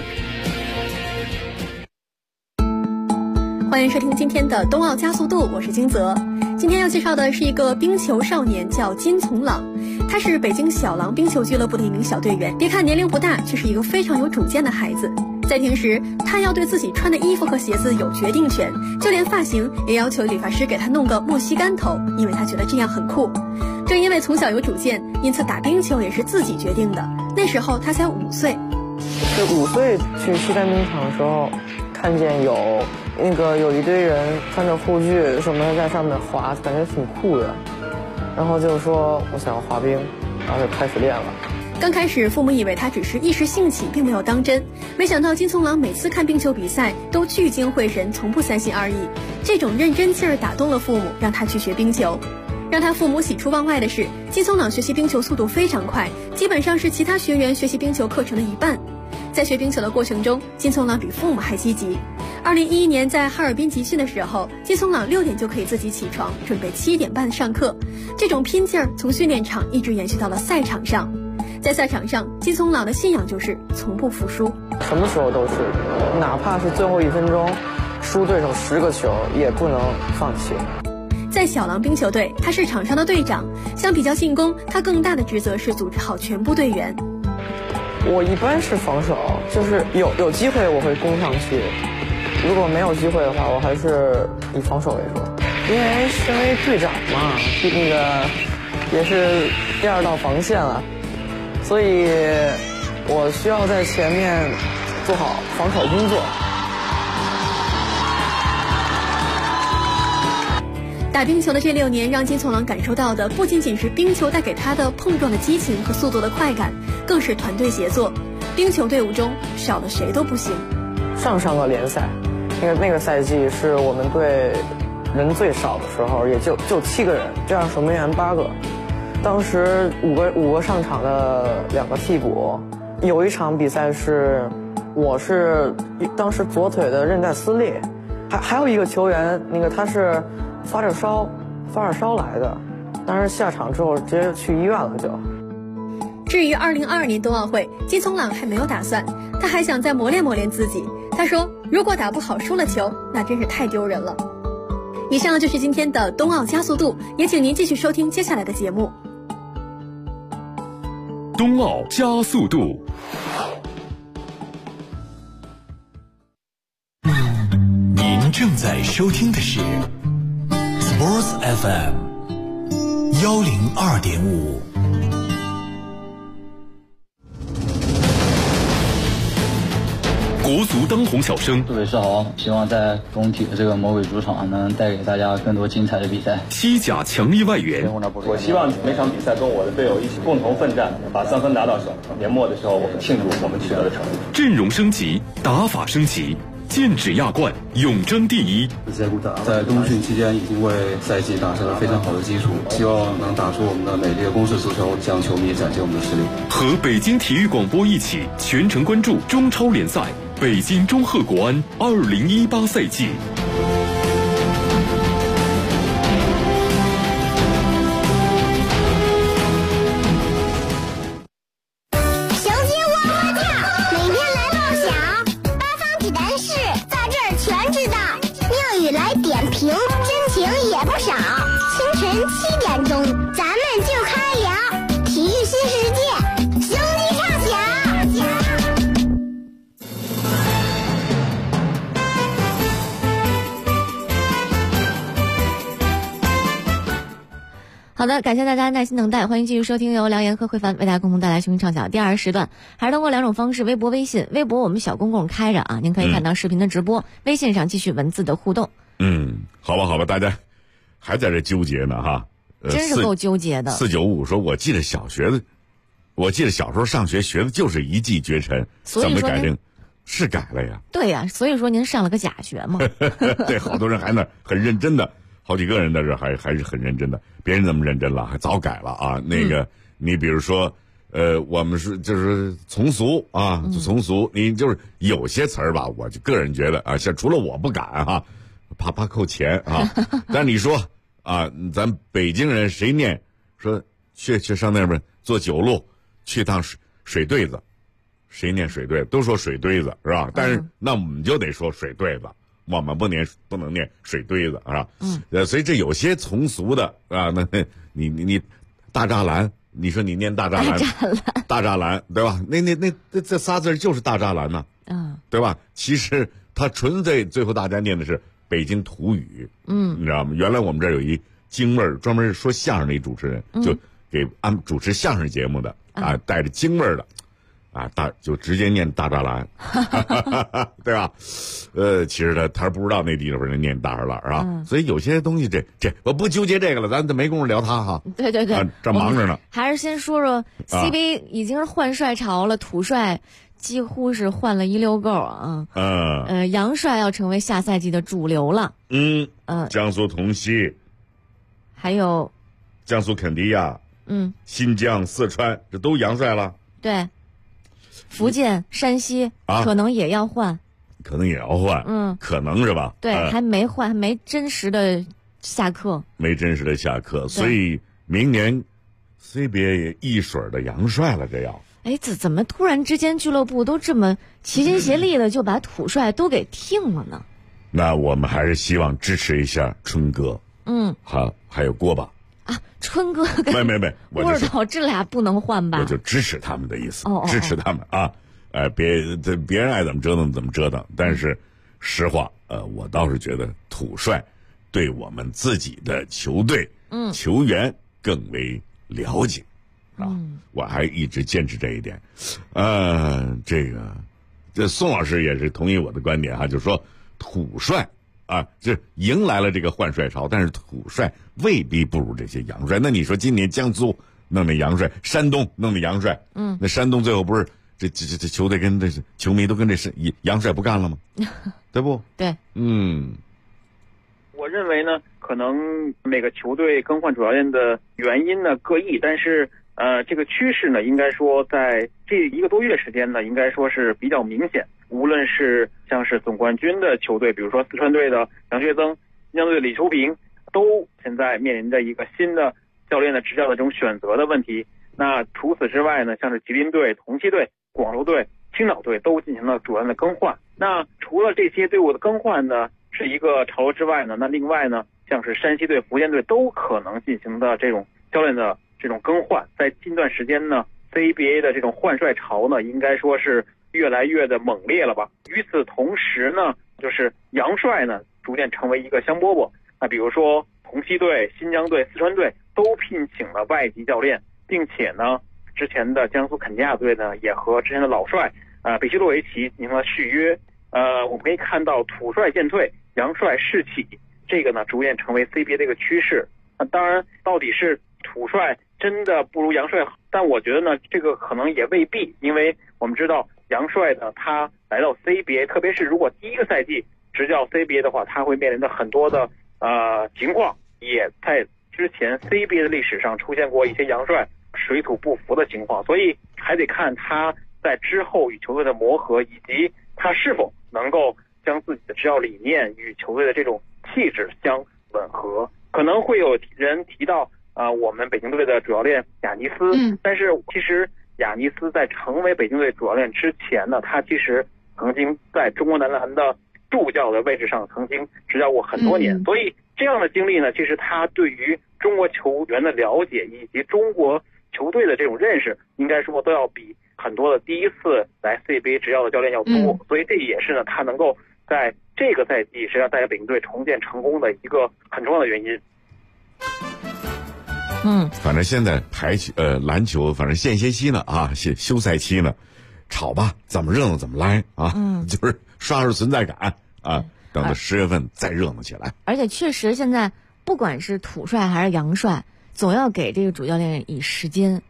欢迎收听今天的冬奥加速度，我是金泽。今天要介绍的是一个冰球少年，叫金从朗。他是北京小狼冰球俱乐部的一名小队员。别看年龄不大，却是一个非常有主见的孩子。在平时，他要对自己穿的衣服和鞋子有决定权，就连发型也要求理发师给他弄个莫西干头，因为他觉得这样很酷。正因为从小有主见，因此打冰球也是自己决定的。那时候他才5岁。 是5岁去西单冰场的时候，看见有一堆人穿着护具什么的在上面滑，感觉挺酷的。然后就说我想要滑冰，然后就开始练了。 刚开始父母以为他只是一时兴起，并没有当真。没想到金从朗每次看冰球比赛都聚精会神，从不三心二意。这种认真劲儿打动了父母，让他去学冰球。让他父母喜出望外的是，金从朗学习冰球速度非常快，基本上是其他学员学习冰球课程的1半。在学冰球的过程中，金从朗比父母还积极。2011年在哈尔滨集训的时候，金从朗6点就可以自己起床，准备7点半上课。这种拼劲儿从训练场一直延续到了赛场上。在赛场上，金从朗的信仰就是从不服输， 什么时候都是，哪怕是最后1分钟输对手10个球也不能放弃。 在小狼冰球队，他是场上的队长，相比较进攻，他更大的职责是组织好全部队员。 我一般是防守，就是有机会我会攻上去，如果没有机会的话，我还是以防守为主。因为身为队长嘛，也是第2道防线了，所以我需要在前面做好防守工作。 打冰球的这6年，让金从朗感受到的不仅仅是冰球带给他的碰撞的激情和速度的快感，更是团队协作。冰球队伍中少了谁都不行。 上个联赛，那个赛季是我们队人最少的时候，也就7个人，这样守门员8个。当时五个上场的2个替补，有一场比赛是我是当时左腿的韧带撕裂，还有一个球员，他是发着烧来的，但是下场之后直接去医院了就。 至于2022年冬奥会，金从朗还没有打算，他还想再磨练自己。他说，如果打不好输了球，那真是太丢人了。以上就是今天的冬奥加速度，也请您继续收听接下来的节目。 冬奥加速度。 您正在收听的是 Sports FM 102.5。 国足当红小生， 杜伟世豪希望在工体的这个魔鬼主场能带给大家更多精彩的比赛。 西甲强力外援， 我希望每场比赛跟我的队友一起共同奋战，把3分拿到手。年末的时候，我们庆祝我们取得的成绩。 阵容升级，打法升级，剑指亚冠，永争第一。 在冬训期间已经为赛季打下了非常好的基础，希望能打出我们的美丽的攻势足球，向球迷展现我们的实力。 和北京体育广播一起全程关注中超联赛。北京中赫国安2018赛季。 雄鸡窝窝叫，每天来报晓，八方体坛事在这儿全知道。妙语来点评，真情也不少。清晨7点钟，咱们就开聊体育新世界，雄鸡唱响。 好的，感谢大家耐心等待，欢迎继续收听由梁岩和慧凡为大家共同带来雄心畅想第2时段，还是通过2种方式，微博、微信。微博我们小公共开着啊，您可以看到视频的直播，微信上继续文字的互动。 好吧，大家还在这纠结呢哈， 真是够纠结的。 495说，我记得小时候上学学的就是一骑绝尘，怎么改正？是改了呀。 对呀，所以说您上了个假学嘛。 对，好多人还那很认真的，好几个人在这还是很认真的，别人怎么认真了，还早改了啊。那个你比如说，我们就是从俗啊，从俗，你就是有些词儿吧，我就个人觉得啊，像除了我不敢哈，怕扣钱啊。但你说啊，咱北京人谁念说去上那边坐9路去趟水对子。谁念水对都说水堆子是吧？但是那我们就得说水对子，我们不能念水堆子是吧？所以这有些从俗的啊，那你大栅栏，你说你念大栅栏对吧？那这仨字就是大栅栏呢，对吧？其实他纯粹最后大家念的是北京土语，你知道吗？原来我们这儿有一京味儿专门说相声的一主持人，就给主持相声节目的啊，带着京味儿的。啊，就直接念大栅栏，对吧？其实他不知道那地方人念大栅栏啊，所以有些东西这我不纠结这个了，咱没工夫聊他哈。 对， 这忙着呢。 还是先说说 CBA 已经是换帅潮了，土帅几乎是换了一溜够啊。杨帅要成为下赛季的主流了。 江苏同曦， 还有江苏肯尼亚，新疆、四川，这都杨帅了。 对。福建、山西可能也要换， 可能是吧？ 对，还没换，还没真实的下课， 所以明年 CBA 一水的杨帅了，这要。 怎么突然之间俱乐部都这么齐心协力的就把土帅都给听了呢？ 那我们还是希望支持一下春哥，还有锅巴。 春哥跟没， 沃尔岛这俩不能换吧？ 我就支持他们的意思，支持他们啊！别人爱怎么折腾怎么折腾。但是实话，我倒是觉得土帅对我们自己的球队、球员更为了解啊！我还一直坚持这一点。这宋老师也是同意我的观点哈，就是说土帅。就迎来了这个换帅潮，但是土帅未必不如这些洋帅。那你说今年江苏弄的洋帅，山东弄的洋帅，那山东最后不是这球队跟这球迷都跟这洋帅不干了吗？对不？ 对， 我认为呢，可能每个球队更换主教练的原因呢各异，但是这个趋势呢，应该说在这1个多月时间呢，应该说是比较明显。无论是像是总冠军的球队，比如说四川队的杨学增、新疆队的李秋平，都现在面临着一个新的教练的执教的这种选择的问题。那除此之外呢，像是吉林队、同曦队、广州队、青岛队都进行了主教练的更换。那除了这些队伍的更换呢，是一个潮流之外呢，那另外呢，像是山西队、福建队都可能进行的这种教练的这种更换。在近段时间呢 ，CBA 的这种换帅潮呢，应该说是越来越的猛烈了吧。与此同时呢，就是洋帅呢逐渐成为一个香饽饽。那比如说同曦队、新疆队、四川队都聘请了外籍教练，并且呢，之前的江苏肯尼亚队呢也和之前的老帅贝希洛维奇进行了续约。我们可以看到土帅渐退，洋帅士起，这个呢逐渐成为 CBA 的一个趋势。当然，到底是土帅真的不如洋帅好，但我觉得呢，这个可能也未必，因为我们知道洋帅呢，他来到 CBA， 特别是如果第1个赛季执教 CBA 的话，他会面临的很多的情况，也在之前 CBA 的历史上出现过一些洋帅水土不服的情况，所以还得看他在之后与球队的磨合，以及他是否能够将自己的执教理念与球队的这种气质相吻合。可能会有人提到我们北京队的主教练亚尼斯，但是其实亚尼斯在成为北京队主教练之前呢，他其实曾经在中国男篮的助教的位置上曾经执教过很多年，所以这样的经历呢，其实他对于中国球员的了解以及中国球队的这种认识，应该说都要比很多的第一次来 CBA 执教的教练要多，所以这也是呢他能够在这个赛季是要带领北京队重建成功的一个很重要的原因。 反正现在篮球反正间歇期呢啊，休赛期呢，吵吧，怎么热闹怎么来啊，就是刷刷存在感啊，等到10月份再热闹起来。 而且确实现在不管是土帅还是洋帅，总要给这个主教练以时间。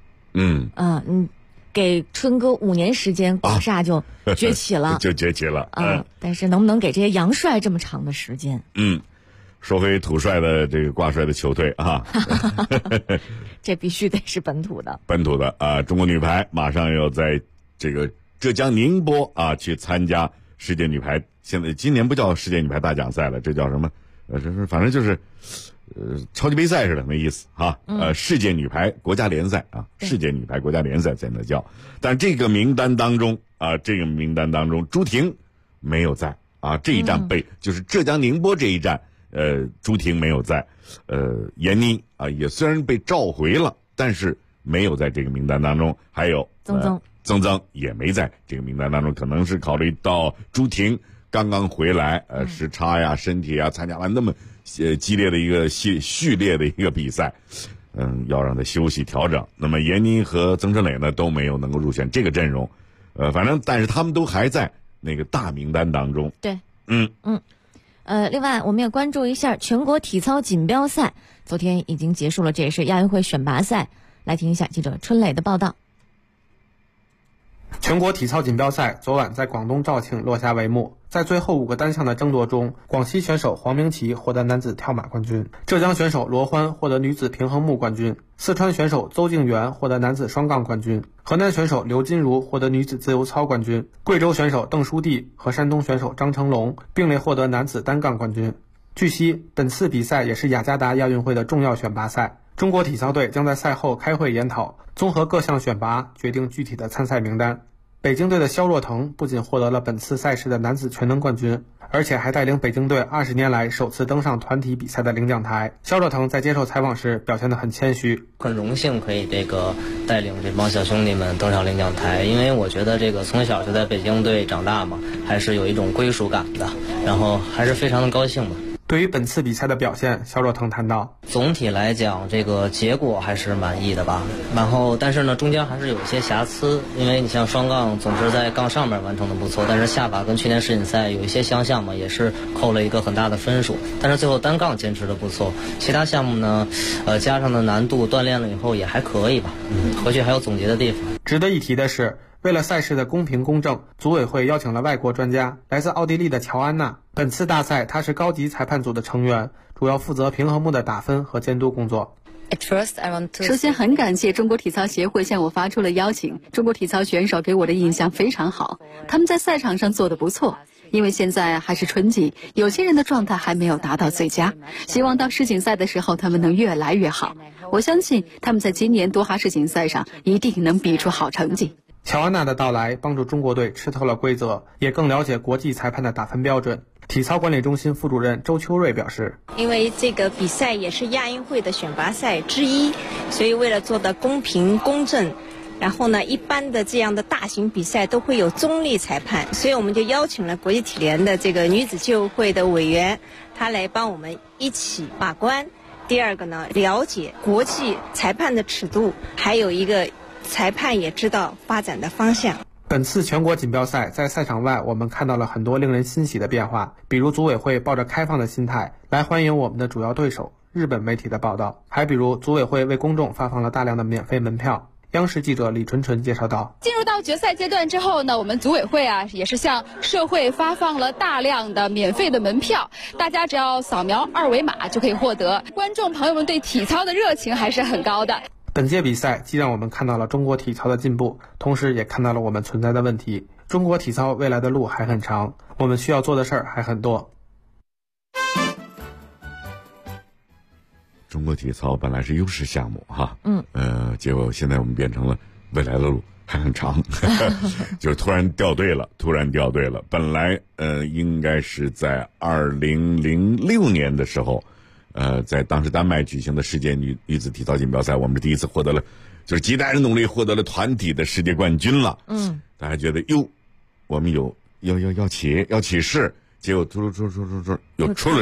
给春哥5年时间，广厦就崛起了， 就崛起了。 但是能不能给这些洋帅这么长的时间？ 说回土帅的这个挂帅的球队啊， 这必须得是本土的。 本土的啊，中国女排马上要在这个浙江宁波啊去参加世界女排。今年不叫世界女排大奖赛了，这叫什么？反正就是。超级杯赛似的那意思啊，世界女排国家联赛啊，世界女排国家联赛现在叫，但这个名单当中朱婷没有在啊，这一站就是浙江宁波这一站，朱婷没有在，闫妮啊也虽然被召回了，但是没有在这个名单当中，还有曾曾也没在这个名单当中，可能是考虑到朱婷刚刚回来，时差呀、身体啊，参加了那么激烈的一个序列的一个比赛，要让他休息调整。那么闫妮和曾春蕾呢都没有能够入选这个阵容，但是他们都还在那个大名单当中。 对，另外我们也关注一下全国体操锦标赛，昨天已经结束了，这也是亚运会选拔赛。来听一下记者春蕾的报道。 全国体操锦标赛昨晚在广东肇庆落下帷幕，在最后5个单项的争夺中，广西选手黄明琦获得男子跳马冠军，浙江选手罗欢获得女子平衡木冠军，四川选手邹敬元获得男子双杠冠军，河南选手刘金如获得女子自由操冠军，贵州选手邓书娣和山东选手张成龙并列获得男子单杠冠军。据悉，本次比赛也是雅加达亚运会的重要选拔赛，中国体操队将在赛后开会研讨，综合各项选拔，决定具体的参赛名单。北京队的肖若腾不仅获得了本次赛事的男子全能冠军，而且还带领北京队20年来首次登上团体比赛的领奖台。肖若腾在接受采访时表现得很谦虚， 很荣幸可以带领这帮小兄弟们登上领奖台，因为我觉得从小就在北京队长大嘛，还是有一种归属感的，然后还是非常的高兴嘛。 对于本次比赛的表现，肖若腾谈到， 总体来讲这个结果还是满意的吧，然后但是呢中间还是有一些瑕疵，因为你像双杠总是在杠上面完成的不错，但是下把跟去年世锦赛有一些相像嘛，也是扣了一个很大的分数，但是最后单杠坚持的不错，其他项目呢加上的难度锻炼了以后也还可以吧，回去还有总结的地方。 值得一提的是，为了赛事的公平公正，组委会邀请了外国专家，来自奥地利的乔安娜。本次大赛，她是高级裁判组的成员，主要负责平衡木的打分和监督工作。 首先很感谢中国体操协会向我发出了邀请，中国体操选手给我的印象非常好，他们在赛场上做得不错。因为现在还是春季，有些人的状态还没有达到最佳，希望到世锦赛的时候他们能越来越好。我相信他们在今年多哈世锦赛上一定能比出好成绩。 乔安娜的到来帮助中国队吃透了规则，也更了解国际裁判的打分标准。体操管理中心副主任周秋瑞表示， 因为这个比赛也是亚运会的选拔赛之一，所以为了做得公平公正，然后呢一般的这样的大型比赛都会有中立裁判，所以我们就邀请了国际体联的这个女子救会的委员，她来帮我们一起把关。第二个呢，了解国际裁判的尺度，还有一个裁判也知道发展的方向。 本次全国锦标赛在赛场外，我们看到了很多令人欣喜的变化，比如组委会抱着开放的心态来欢迎我们的主要对手。日本媒体的报道，还比如组委会为公众发放了大量的免费门票。央视记者李纯纯介绍到， 进入到决赛阶段之后呢，我们组委会也是向社会发放了大量的免费的门票，大家只要扫描2维码就可以获得。观众朋友们对体操的热情还是很高的。 本届比赛既让我们看到了中国体操的进步，同时也看到了我们存在的问题。中国体操未来的路还很长，我们需要做的事儿还很多。 中国体操本来是优势项目哈，结果现在我们变成了未来的路还很长，就是突然掉队了。本来应该是在2006年的时候，在当时丹麦举行的世界女子体操锦标赛，我们是第一次获得了，就是极大的努力获得了团体的世界冠军了。大家觉得我们有要起势，结果突又出了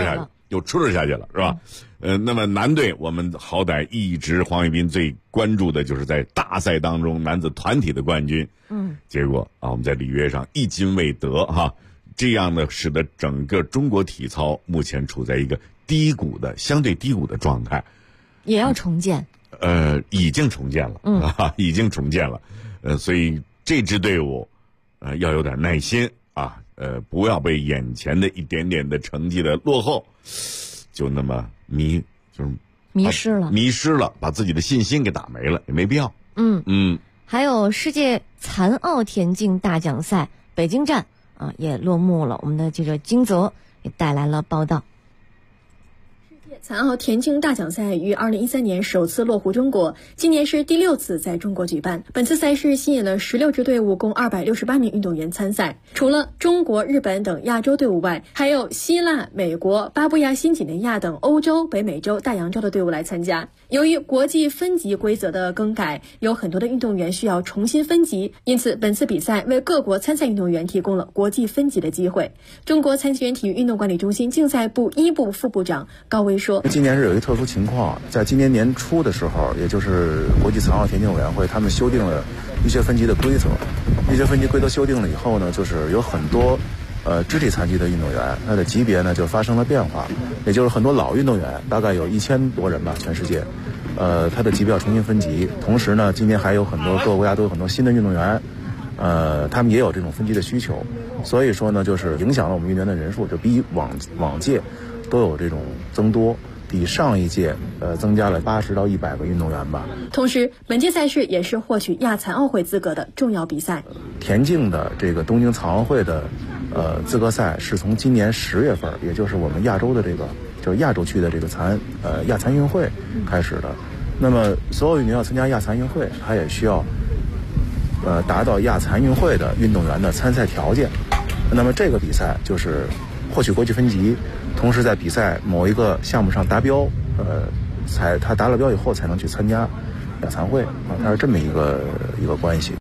又吃了下去了，是吧？那么男队我们好歹一直黄伟斌最关注的就是在大赛当中男子团体的冠军，结果啊我们在里约上一金未得哈，这样呢使得整个中国体操目前处在一个相对低谷的状态， 也要重建。 已经重建了，已经重建了，所以这支队伍，要有点耐心啊，不要被眼前的一点点的成绩的落后，就那么迷失了，把自己的信心给打没了，也没必要。 还有世界残奥田径大奖赛北京站啊也落幕了，我们的记者金泽也带来了报道。 残奥田径大奖赛于2013年首次落户中国，今年是第6次在中国举办。本次赛事吸引了16支队伍，共268名运动员参赛。除了中国、日本等亚洲队伍外，还有希腊、美国、巴布亚新几内亚等欧洲、北美洲、大洋洲的队伍来参加。由于国际分级规则的更改，有很多的运动员需要重新分级，因此本次比赛为各国参赛运动员提供了国际分级的机会。中国残疾人体育运动管理中心竞赛部一部副部长高威说， 今年是有一个特殊情况，在今年年初的时候，也就是国际残奥田径委员会他们修订了医学分级的规则。医学分级规则修订了以后呢，就是有很多肢体残疾的运动员，他的级别呢就发生了变化，也就是很多老运动员，大概有1000多人吧，全世界，他的级别要重新分级。同时呢，今年还有很多各个国家都有很多新的运动员，他们也有这种分级的需求，所以说呢，就是影响了我们运动员的人数，就比往届都有这种增多。比上一届增加了80到100个运动员吧。 同时，本届赛事也是获取亚残奥会资格的重要比赛。 田径的这个东京残奥会的资格赛是从今年10月份，也就是我们亚洲的这个就是亚洲区的这个亚残运会开始的。那么所有运动员要参加亚残运会，他也需要达到亚残运会的运动员的参赛条件。那么这个比赛就是获取国际分级，同时在比赛某一个项目上达标，他达了标以后才能去参加亚残会啊，它是这么一个关系。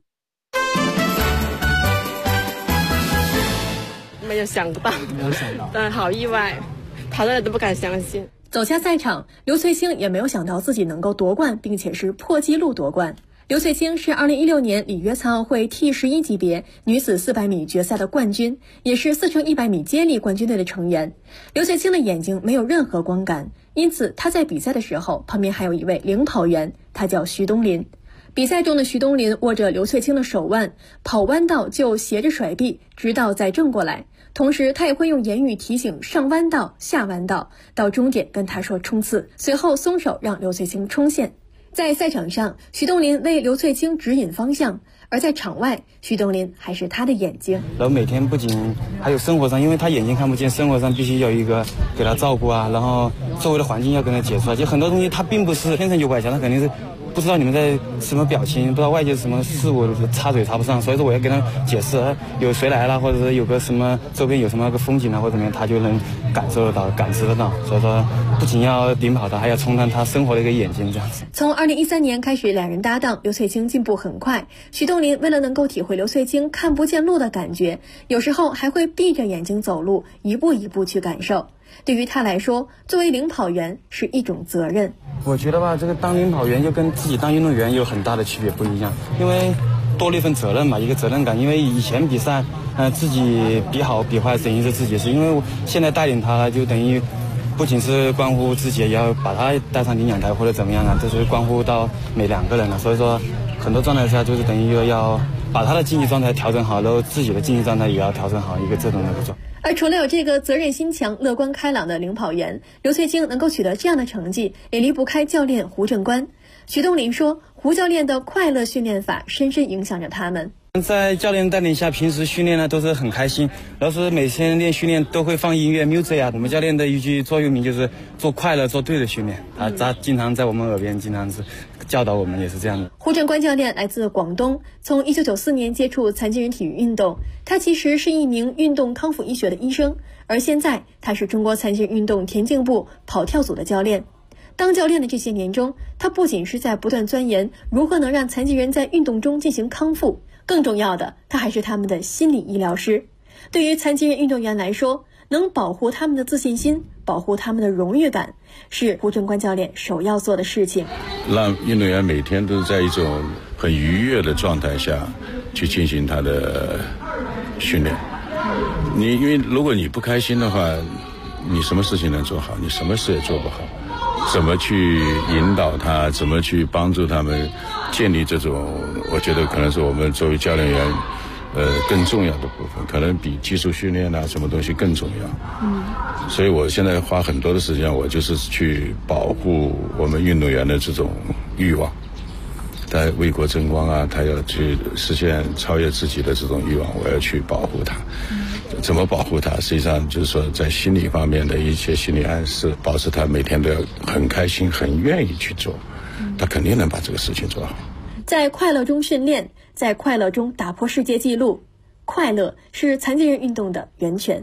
没有想到，好意外，跑的人都不敢相信。 走下赛场，刘翠青也没有想到自己能够夺冠，并且是破纪录夺冠。刘翠青是2016年里约残奥会 T11 级别女子400米决赛的冠军，也是4×100米接力冠军队的成员。刘翠青的眼睛没有任何光感，因此她在比赛的时候，旁边还有一位领跑员，他叫徐东林。比赛中的徐东林握着刘翠青的手腕，跑弯道就斜着甩臂，直到再正过来。同时他也会用言语提醒上弯道、下弯道，到终点跟他说冲刺，随后松手让刘翠青冲线。在赛场上，徐东林为刘翠青指引方向，而在场外，徐东林还是他的眼睛。 然后每天不仅还有生活上，因为他眼睛看不见，生活上必须有一个给他照顾啊，然后周围的环境要跟他解说，就很多东西他并不是天生就外向，他肯定是不知道你们在什么表情，不知道外界什么事物插嘴插不上，所以说我要跟他解释，有谁来了，或者是有个什么周边有什么个风景啊或者怎么样，他就能感受得到、感知得到。所以说不仅要领跑他，还要充当他生活的一个眼睛这样子。 从2013年开始两人搭档，刘翠青进步很快。徐东林为了能够体会刘翠青看不见路的感觉，有时候还会闭着眼睛走路，一步一步去感受。对于他来说，作为领跑员是一种责任。 我觉得吧，这个当领跑员就跟自己当运动员有很大的区别不一样，因为多了一份责任嘛，一个责任感。因为以前比赛，自己比好比坏等于是自己事，因为我现在带领他就等于不仅是关乎自己，也要把他带上领奖台或者怎么样啊，这是关乎到每2个人了。所以说，很多状态下就是等于要把他的竞技状态调整好，然后自己的竞技状态也要调整好，一个这种那个状。 而除了有这个责任心强、乐观开朗的领跑员，刘翠青能够取得这样的成绩，也离不开教练胡正官。徐东林说，胡教练的快乐训练法深深影响着他们。 在教练带领下，平时训练呢都是很开心，然后是每天练训练都会放音乐 music 啊。我们教练的一句座右铭就是做快乐做对的训练啊，他经常在我们耳边经常是教导我们，也是这样的。 胡正官教练来自广东，从1994年接触残疾人体育运动，他其实是一名运动康复医学的医生，而现在他是中国残疾人运动田径部跑跳组的教练。当教练的这些年中，他不仅是在不断钻研如何能让残疾人在运动中进行康复，更重要的，他还是他们的心理医疗师。对于残疾人运动员来说， 能保护他们的自信心，保护他们的荣誉感，是胡正关教练首要做的事情。 让运动员每天都在一种很愉悦的状态下去进行他的训练。因为如果你不开心的话，你什么事情能做好？你什么事也做不好。怎么去引导他，怎么去帮助他们建立这种，我觉得可能是我们作为教练员更重要的部分，可能比技术训练什么东西更重要。所以我现在花很多的时间，我就是去保护我们运动员的这种欲望，他为国争光他要去实现超越自己的这种欲望，我要去保护他。怎么保护他？实际上就是说，在心理方面的一些心理暗示，保持他每天都要很开心、很愿意去做，他肯定能把这个事情做好。 在快乐中训练，在快乐中打破世界纪录，快乐是残疾人运动的源泉。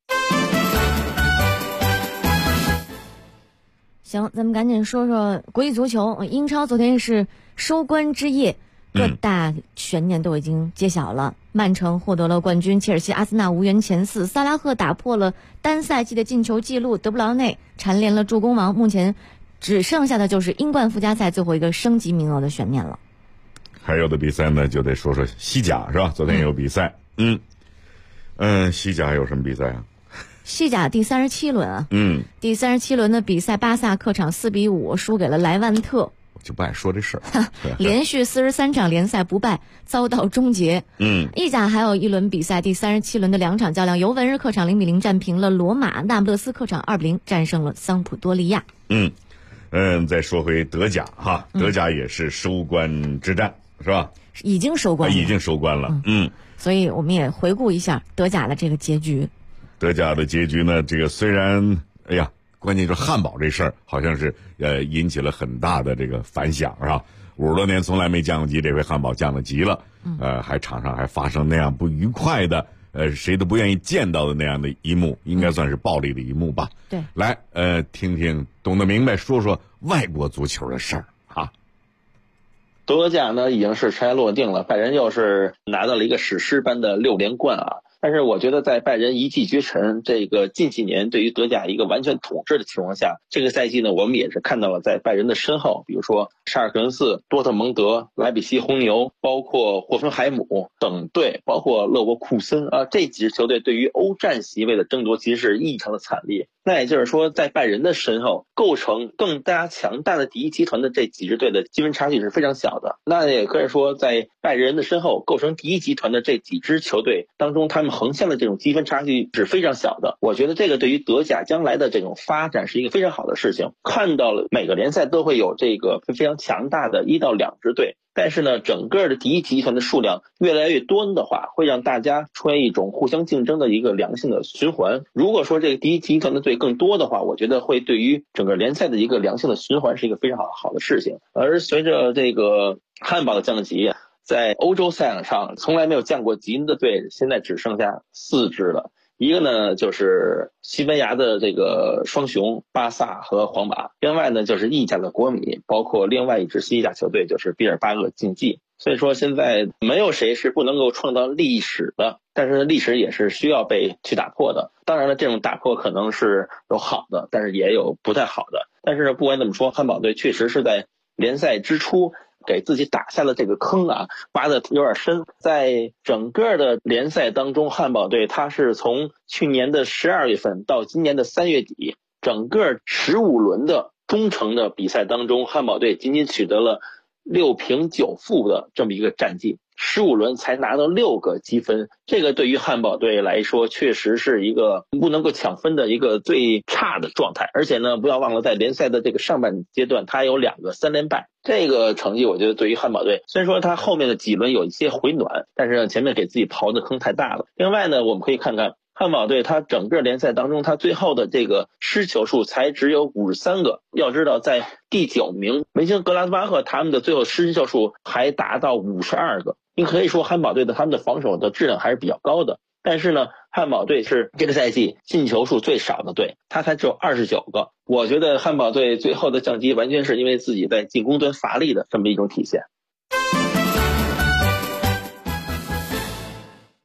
行，咱们赶紧说说国际足球。英超昨天是收官之夜，各大悬念都已经揭晓了。曼城获得了冠军，切尔西、阿森纳无缘前四，萨拉赫打破了单赛季的进球纪录，德布劳内蝉联了助攻王。目前只剩下的就是英冠附加赛最后一个升级名额的悬念了。 还有的比赛呢，就得说说西甲是吧？昨天也有比赛。西甲还有什么比赛啊？ 西甲第37轮啊。第37轮的比赛，巴萨客场4-5输给了莱万特。 就不爱说这事儿。 连续43场联赛不败，遭到终结。意甲还有一轮比赛，第37轮的2场较量，尤文日客场0-0战平了罗马，那不勒斯客场2-0战胜了桑普多利亚。 再说回德甲哈，德甲也是收官之战是吧？ 已经收官了。 已经收官了。 所以我们也回顾一下德甲的这个结局。 德甲的结局呢，这个虽然关键就是汉堡这事儿，好像是引起了很大的这个反响，是吧？50多年从来没降过级，这回汉堡降了级了，场上还发生那样不愉快的，谁都不愿意见到的那样的一幕，应该算是暴力的一幕吧。 对， 来，听听懂得明白，说说外国足球的事儿啊。 德甲呢已经是尘埃落定了，拜仁又是拿到了一个史诗般的6连冠啊。但是我觉得在拜仁一骑绝尘，这个近几年对于德甲一个完全统治的情况下，这个赛季呢我们也是看到了在拜仁的身后，比如说沙尔克恩斯、多特蒙德、莱比锡红牛，包括霍芬海姆等队，包括勒沃库森这几支球队对于欧战席位的争夺其实是异常的惨烈。那也就是说，在拜仁的身后构成更加强大的第一集团的这几支队的积分差距是非常小的。那也可以说，在拜仁的身后构成第一集团的这几支球队当中，他们横向的这种积分差距是非常小的。我觉得这个对于德甲将来的这种发展是一个非常好的事情。看到了每个联赛都会有这个非常强大的1到2支队，但是呢，整个的第一集团的数量越来越多的话，会让大家出现一种互相竞争的一个良性的循环。如果说这个第一集团的队更多的话，我觉得会对于整个联赛的一个良性的循环是一个非常好的事情。而随着这个汉堡的降级，在欧洲赛场上从来没有降过级的队，现在只剩下4支了。一个呢就是西班牙的这个双雄巴萨和皇马，另外呢就是意甲的国米，包括另外一支西甲球队就是毕尔巴鄂竞技。所以说现在没有谁是不能够创造历史的，但是历史也是需要被去打破的。当然了，这种打破可能是有好的，但是也有不太好的。但是不管怎么说，汉堡队确实是在联赛之初给自己打下了这个坑挖的有点深。在整个的联赛当中，汉堡队它是从去年的12月份到今年的3月底，整个15轮的中程的比赛当中，汉堡队仅仅取得了6平9负的这么一个战绩，15轮才拿到6个积分。这个对于汉堡队来说确实是一个不能够抢分的一个最差的状态。而且呢，不要忘了在联赛的这个上半阶段他有2个3连败，这个成绩我觉得对于汉堡队虽然说他后面的几轮有一些回暖，但是前面给自己刨的坑太大了。另外呢，我们可以看看汉堡队他整个联赛当中，他最后的这个失球数才只有53个。要知道在第9名门兴格拉德巴赫他们的最后失球数还达到52个。你可以说汉堡队的他们的防守的质量还是比较高的，但是呢，汉堡队是这个赛季进球数最少的队，他才只有29个。我觉得汉堡队最后的降级完全是因为自己在进攻端乏力的这么一种体现。 中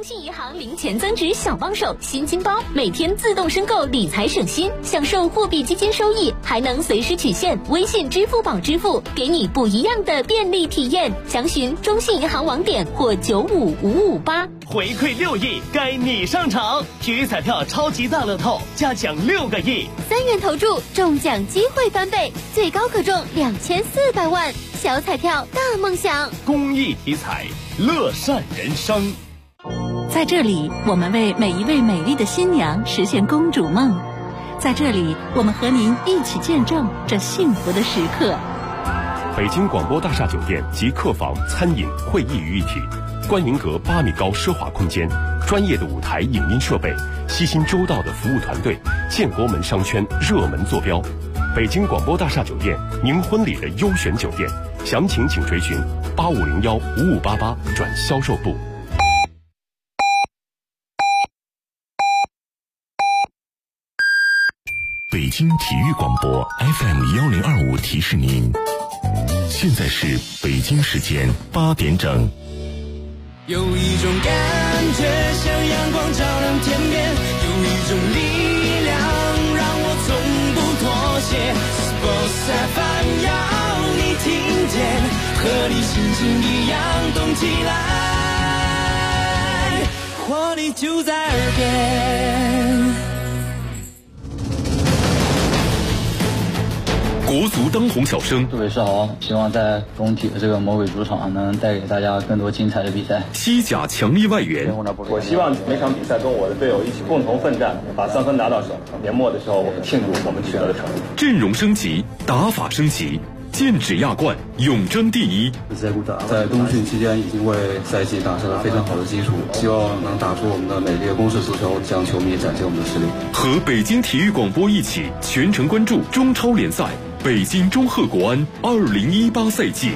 信银行零钱增值小帮手新金包，每天自动申购理财省心，享受货币基金收益，还能随时取现，微信、支付宝支付，给你不一样的便利体验。详询中信银行网点或95558。 回馈6亿，该你上场！体育彩票超级大乐透，加奖6个亿 ，3元投注，中奖机会翻倍，最高可中2400万。小彩票大梦想， 公益体彩，乐善人生。 在这里，我们为每一位美丽的新娘实现公主梦。在这里，我们和您一起见证这幸福的时刻。 北京广播大厦酒店集客房、餐饮、会议于一体，观云阁8米高奢华空间，专业的舞台影音设备，悉心周到的服务团队，建国门商圈热门坐标。北京广播大厦酒店，您婚礼的优选酒店，详情请垂询85015588转销售部。 北京体育广播 FM1025提示您，现在是北京时间8点整。 有一种感觉像阳光照亮天边，有一种力量让我从不妥协。Sports FM 要你听见，和你心情一样动起来，活力就在耳边。 国足当红小生韦世豪希望在工体的这个魔鬼主场能带给大家更多精彩的比赛。 西甲强力外援， 我希望每场比赛跟我的队友一起共同奋战，把3分拿到手。年末的时候，我们庆祝我们取得的成绩。 阵容升级，打法升级，剑指亚冠，永争第一。 在冬训期间已经为赛季打下了非常好的基础，希望能打出我们的美丽的攻势足球，向球迷展现我们的实力。 和北京体育广播一起全程关注中超联赛。北京中赫国安2018赛季。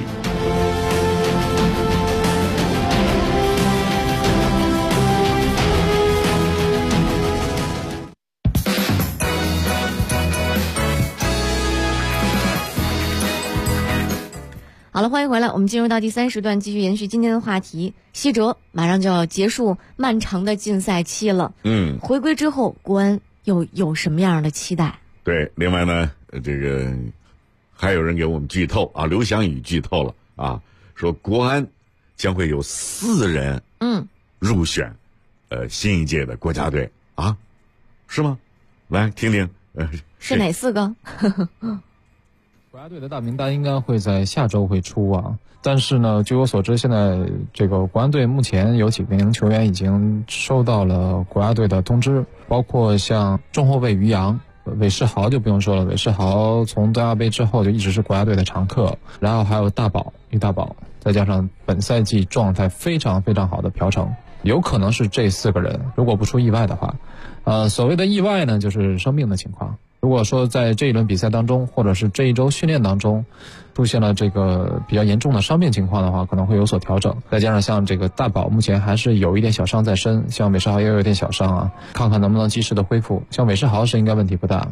好了，欢迎回来，我们进入到第3时段，继续延续今天的话题。西哲马上就要结束漫长的禁赛期了，回归之后，国安又有什么样的期待？ 对，另外呢，这个还有人给我们剧透啊，刘翔宇剧透了啊，说国安将会有4人入选新一届的国家队啊，是吗？来听听， 是哪4个？ 国家队的大名单应该会在下周会出啊，但是呢，据我所知，现在这个国安队目前有几名球员已经收到了国家队的通知，包括像中后卫于洋。韦世豪就不用说了，韦世豪从东亚杯之后就一直是国家队的常客，然后还有于大宝，再加上本赛季状态非常非常好的朴成，有可能是这4个人，如果不出意外的话。所谓的意外呢，就是生病的情况。如果说在这一轮比赛当中，或者是这一周训练当中出现了这个比较严重的伤病情况的话，可能会有所调整。再加上像这个大宝目前还是有一点小伤在身，像韦世豪也有一点小伤啊，看看能不能及时的恢复。像韦世豪是应该问题不大。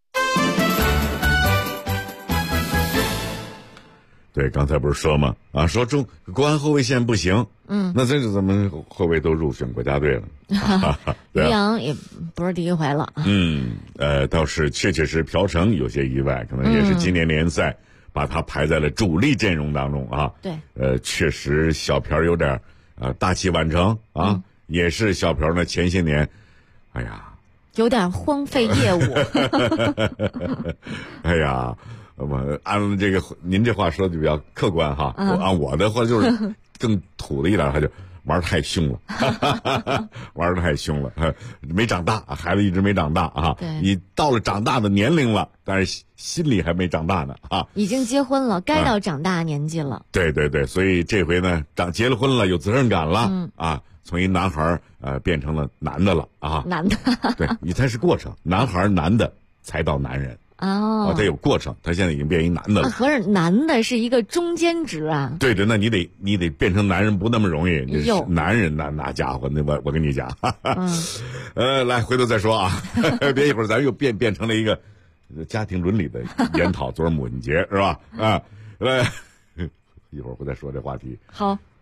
对，刚才不是说吗？啊，说国安后卫线不行，那这是怎么后卫都入选国家队了？ 于洋也不是第一回了。 倒是确实朴成有些意外，可能也是今年联赛把他排在了主力阵容当中啊。 对， 确实小朴有点大器晚成啊，也是小朴呢前些年，哎呀， 有点荒废业务。 哎呀。我按这个您这话说的比较客观哈，按我的话就是更土的一点，他就玩太凶了，玩太凶了，没长大，孩子一直没长大啊。你到了长大的年龄了，但是心里还没长大呢啊。 已经结婚了，该到长大年纪了。 对对对，所以这回呢，结了婚了，有责任感了，啊，从一男孩变成了男的了啊。 男的。 对，它是过程，男孩男的才到男人。 哦， 他有过程，他现在已经变一男的了。 合着男的是一个中间值啊？ 对对，那你得变成男人不那么容易。你是男人那家伙，那我跟你讲，来回头再说啊，别一会儿咱又变成了一个家庭伦理的研讨。昨儿母亲节是吧？啊，来，一会儿我再说这话题。 好，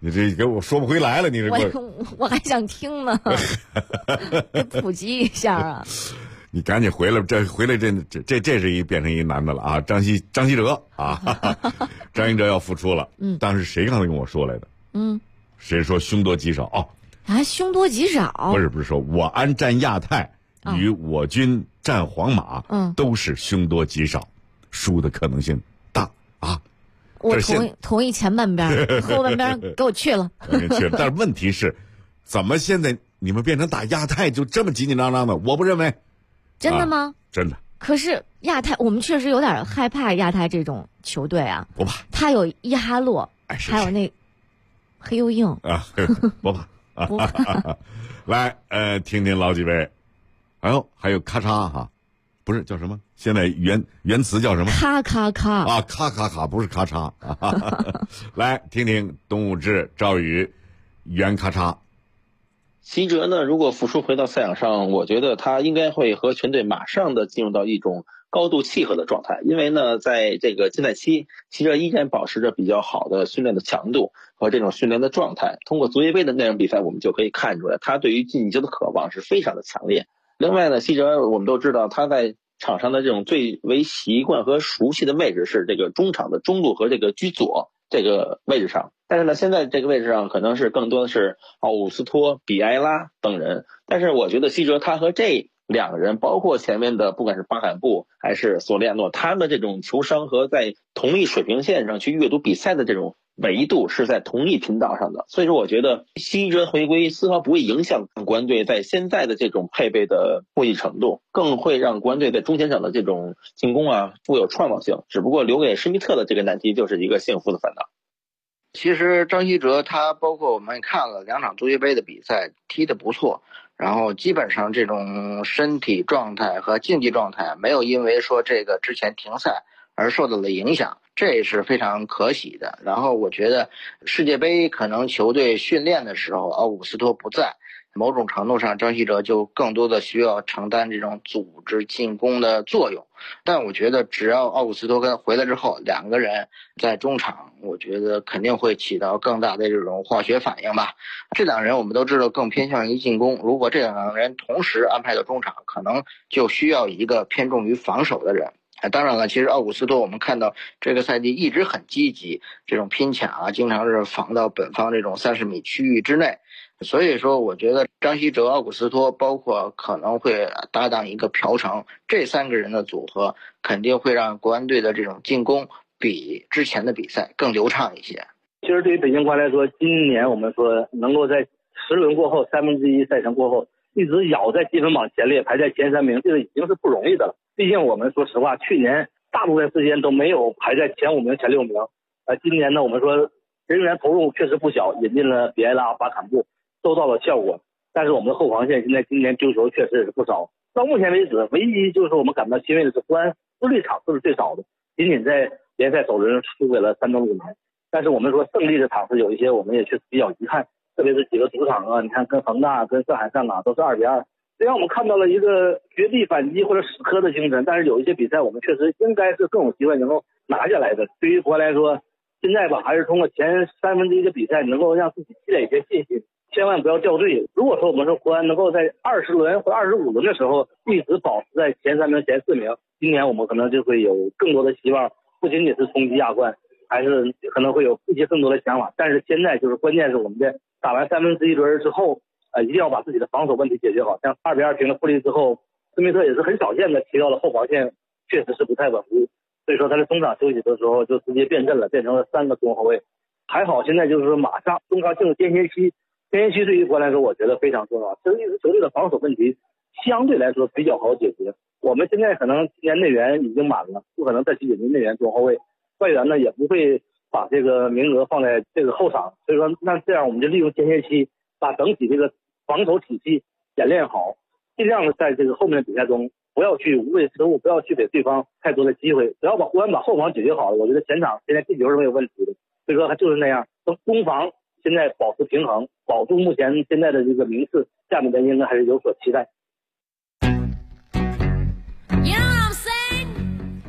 你这给我说不回来了，你这我还想听呢，普及一下啊。 你赶紧回来，这是变成一男的了啊！张稀哲啊，张稀哲要复出了。当时谁刚才跟我说来的？谁说凶多吉少？哦， 啊，凶多吉少？ 不是说我安战亚太与我军战黄马，都是凶多吉少，输的可能性大啊。 我同意前半边，后半边给我去了。 但是问题是，怎么现在你们变成打亚太就这么紧紧张张的？我不认为。 真的吗？ 真的。 可是亚太，我们确实有点害怕亚太这种球队啊。 不怕。 他有伊哈洛，还有那黑又硬啊，不怕。不怕。来，听听老几位。还有咔嚓哈，不是叫什么？现在原词叫什么？ 咔咔咔啊，咔咔咔，不是咔嚓。来听听董武志、赵宇原咔嚓。 稀哲呢，如果复出回到赛场上，我觉得他应该会和全队马上的进入到一种高度契合的状态。因为呢，在这个禁赛期，稀哲依然保持着比较好的训练的强度和这种训练的状态。通过足协杯的那场比赛，我们就可以看出来，他对于进球的渴望是非常的强烈。另外呢，稀哲我们都知道他在场上的这种最为习惯和熟悉的位置是这个中场的中路和这个居左这个位置上。但是呢，现在这个位置上可能是更多的是奥古斯托、比埃拉等人。但是我觉得稀哲他和这两个人，包括前面的不管是巴坎布还是索利亚诺，他们的这种球商和在同一水平线上去阅读比赛的这种维度是在同一频道上的。所以说我觉得稀哲回归丝毫不会影响国安队在现在的这种配备的获益程度，更会让国安队在中前场的这种进攻啊富有创造性。只不过留给施密特的这个难题就是一个幸福的烦恼。 其实张稀哲他包括我们看了2场足协杯的比赛，踢得不错，然后基本上这种身体状态和竞技状态没有因为说这个之前停赛而受到了影响，这也是非常可喜的。然后我觉得世界杯可能球队训练的时候奥古斯托不在，某种程度上张稀哲就更多的需要承担这种组织进攻的作用。但我觉得只要奥古斯托跟回来之后，两个人在中场，我觉得肯定会起到更大的这种化学反应吧。这两人我们都知道更偏向于进攻，如果这两个人同时安排到中场，可能就需要一个偏重于防守的人。当然了，其实奥古斯托我们看到这个赛季一直很积极，这种拼抢啊，经常是防到本方这种30米区域之内。所以说我觉得张稀哲、奥古斯托包括可能会搭档一个朴成，这3个人的组合肯定会让国安队的这种进攻比之前的比赛更流畅一些。 其实对于北京国安来说，今年我们说能够在10轮过后1/3赛程过后一直咬在积分榜前列，排在前3名，这个已经是不容易的了。毕竟我们说实话，去年大部分时间都没有排在前5名、前6名。今年呢，我们说人员投入确实不小，引进了比埃拉、巴坎布，收到了效果。但是我们的后防线现在今年丢球确实是不少。到目前为止，唯一就是我们感到欣慰的是国安失利场次是最少的，仅仅在联赛首轮输给了山东鲁能。但是我们说胜利的场次有一些我们也确实比较遗憾，特别是几个主场啊，你看跟恒大、跟上海上港都是2-2。虽然我们看到了一个绝地反击或者死磕的精神，但是有一些比赛我们确实应该是更有机会能够拿下来的。对于国安来说，现在吧，还是通过前1/3的比赛能够让自己积累一些信心，千万不要掉队。如果说我们说国安能够在20轮或25轮的时候一直保持在前3名、前4名，今年我们可能就会有更多的希望，不仅仅是冲击亚冠，还是可能会有一些更多的想法。但是现在就是关键是我们在打完1/3轮之后，一定要把自己的防守问题解决好。像2-2平了富力之后，施密特也是很少见的提到了后防线确实是不太稳固，所以说他在中场休息的时候就直接变阵了，变成了3个中后卫。还好现在就是说马上中场进入间歇期，间歇期对于国安来说我觉得非常重要。这一支球队的防守问题相对来说比较好解决。我们现在可能今年内援已经满了，不可能再去引进内援中后卫，外援呢也不会把这个名额放在这个后场，所以说那这样我们就利用间歇期把整体这个防守体系演练好，尽量的在这个后面的比赛中不要去无谓失误，不要去给对方太多的机会，只要把国安把后防解决好了，我觉得前场现在进球是没有问题的。所以说就是那样，攻防现在保持平衡，保住目前现在的这个名次，下面的应该还是有所期待。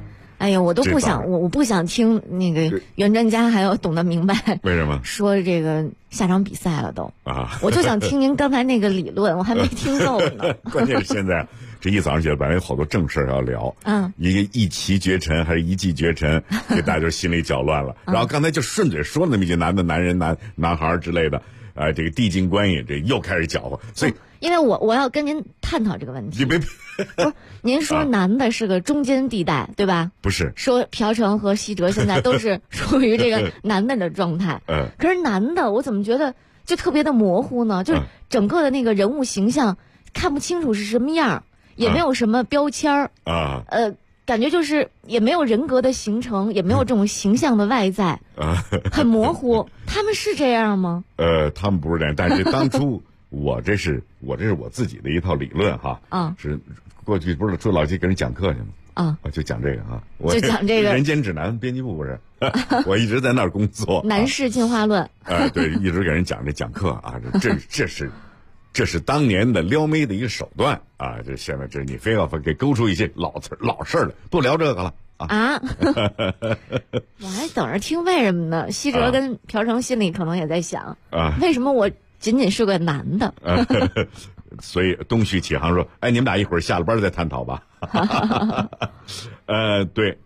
哎呀，我都不想，我不想听那个袁专家还有懂得明白。 为什么？ 说这个下场比赛了都啊！ 我就想听您刚才那个理论，我还没听够呢。 关键是现在这一早上起来，本来有好多正事要聊，一个一骑绝尘还是一骑绝尘，给大家就心里搅乱了。然后刚才就顺嘴说了那么一句男人、男孩之类的，这个递进关系，这又开始搅和，所以。 因为我要跟您探讨这个问题。 你别， 不是您说男的是个中间地带，对吧？ 不是。 说朴成和西哲现在都是属于这个男的状态。可是男的，我怎么觉得就特别的模糊呢？就是整个的那个人物形象看不清楚是什么样，也没有什么标签儿感觉就是也没有人格的形成，也没有这种形象的外在，很模糊。他们是这样吗？ 他们不是这样，但是当初。我这是我自己的一套理论哈，是过去不是说老去给人讲课去吗？就讲这个啊，我就讲这个人间指南编辑部不是，我一直在那儿工作。 男士进化论， 对，一直给人讲课啊，这是当年的撩妹的一个手段啊，这现在这你非要给勾出一些老事儿来，不聊这个了啊。 我还等着听为什么呢？西哲跟朴成心里可能也在想为什么我。仅仅是个男的， 所以东旭启航说：“哎，你们俩一会儿下了班再探讨吧。”对，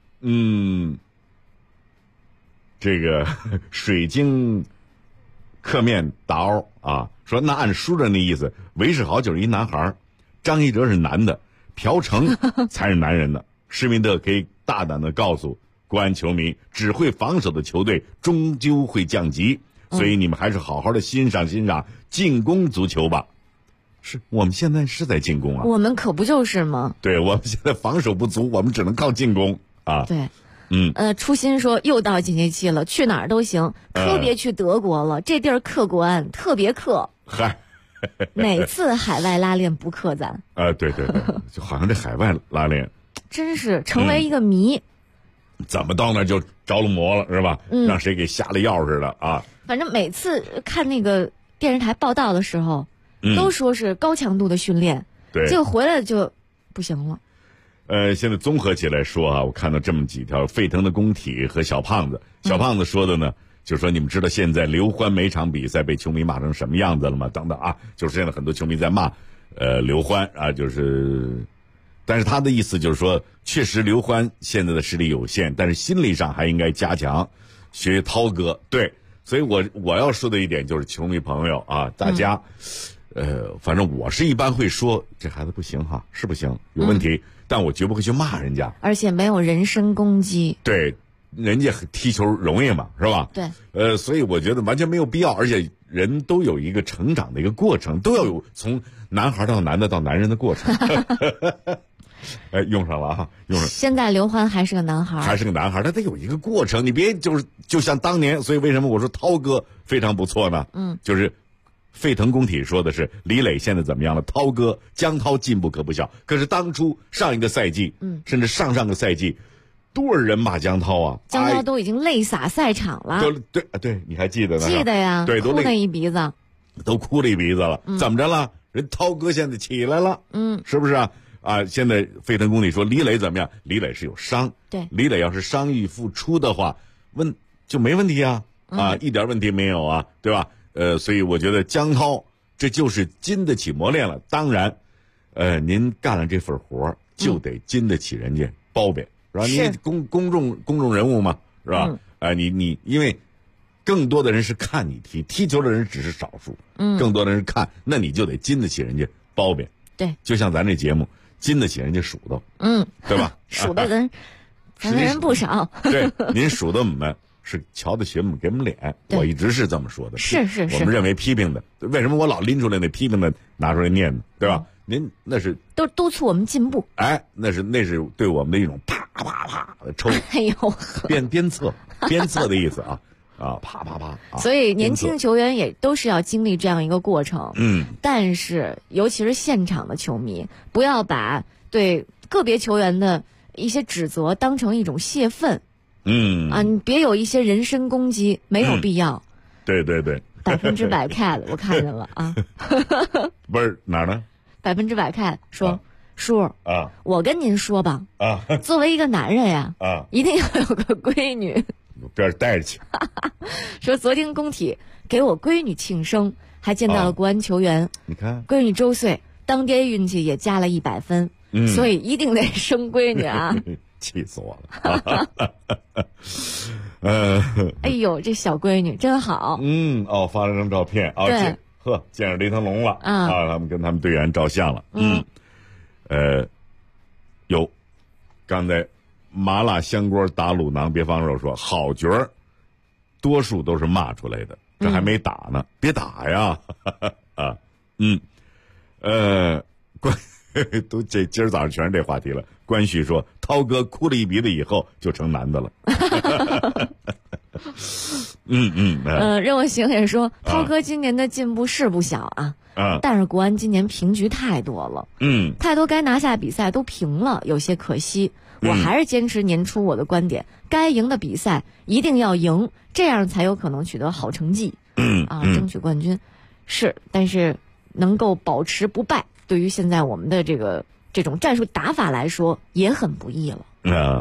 这个水晶刻面刀说那按书上那意思，韦世豪就是一男孩，张一哲是男的，朴成才是男人的。施密特可以大胆的告诉国安球迷，只会防守的球队终究会降级。所以你们还是好好的欣赏进攻足球吧。是我们现在是在进攻啊， 我们可不就是吗？ 对，我们现在防守不足，我们只能靠进攻啊。 对，初心说又到间歇期了，去哪儿都行，可别去德国了，这地儿克国安特别克。 嗨， 哪次海外拉练不克咱？ 对，就好像这海外拉练， 真是成为一个谜。 怎么到那就着了魔了是吧？让谁给下了药似的啊！ 反正每次看那个电视台报道的时候，都说是高强度的训练， 对， 结果回来就不行了。 现在综合起来说我看到这么几条：沸腾的工体和小胖子。小胖子说的呢，就是说你们知道现在刘欢每场比赛被球迷骂成什么样子了吗？等等就是现在很多球迷在骂刘欢就是。但是他的意思就是说，确实刘欢现在的实力有限，但是心理上还应该加强，学涛哥。对，所以我要说的一点就是，球迷朋友大家，反正我是一般会说这孩子不行是不行，有问题，但我绝不会去骂人家， 而且没有人身攻击。 对，人家踢球容易嘛，是吧？ 对。 所以我觉得完全没有必要，而且人都有一个成长的一个过程，都要有从男孩到男的到男人的过程。用上了用上。 现在刘欢还是个男孩， 他得有一个过程，你别就像当年，所以为什么我说涛哥非常不错呢？就是沸腾工体说的是李磊现在怎么样了？涛哥江涛进步可不小，可是当初上一个赛季，甚至上个赛季，多少人骂江涛啊？ 江涛都已经泪洒赛场了。 对，你还记得呢？ 记得呀， 对， 哭了一鼻子， 都哭了一鼻子了。怎么着了？人涛哥现在起来了，是不是啊？现在沸腾工体说李磊怎么样？李磊是有伤， 对， 李磊要是伤愈复出的话，就没问题一点问题没有对吧？所以我觉得江涛这就是经得起磨练了。当然，您干了这份活就得经得起人家褒贬，是吧？你公众人物嘛，是吧？你因为更多的人是看你踢球的人只是少数，更多的人是看，那你就得经得起人家褒贬。 对， 就像咱这节目。经得起人家数的，对吧？ 数的咱人不少。 对，您数的我们是瞧得起我们，给我们脸。我一直是这么说的。 是。 我们认为批评的，为什么我老拎出来那批评的拿出来念呢？对吧？您那是都督促我们进步。 那是对我们的一种啪啪啪的抽。 哎呦， 鞭策的意思啪啪啪。 所以年轻球员也都是要经历这样一个过程。但是尤其是现场的球迷，不要把对个别球员的一些指责当成一种泄愤。你别有一些人身攻击，没有必要。 对。 100%cat 我看见了不是哪儿呢？ 100%cat 说叔啊，我跟您说吧啊，作为一个男人呀啊，一定要有个闺女， 边带着去。 说昨天工体给我闺女庆生，还见到了国安球员。 你看， 闺女周岁，当爹运气也加了100分，所以一定得生闺女啊！ 气死我了。 哎呦，这小闺女真好。 发了张照片啊，对，见着雷腾龙了啊，他们跟他们队员照相了。有，刚才麻辣香锅打卤囊别放肉说好角儿，多数都是骂出来的，这还没打呢，别打呀！啊，都今儿早上全是这话题了。关旭说，涛哥哭了一鼻子以后就成男的了。 任我行也说，涛哥今年的进步是不小啊。但是国安今年平局太多了，太多该拿下比赛都平了，有些可惜。我还是坚持年初我的观点，该赢的比赛一定要赢，这样才有可能取得好成绩。争取冠军是，但是能够保持不败，对于现在我们的这种战术打法来说也很不易了。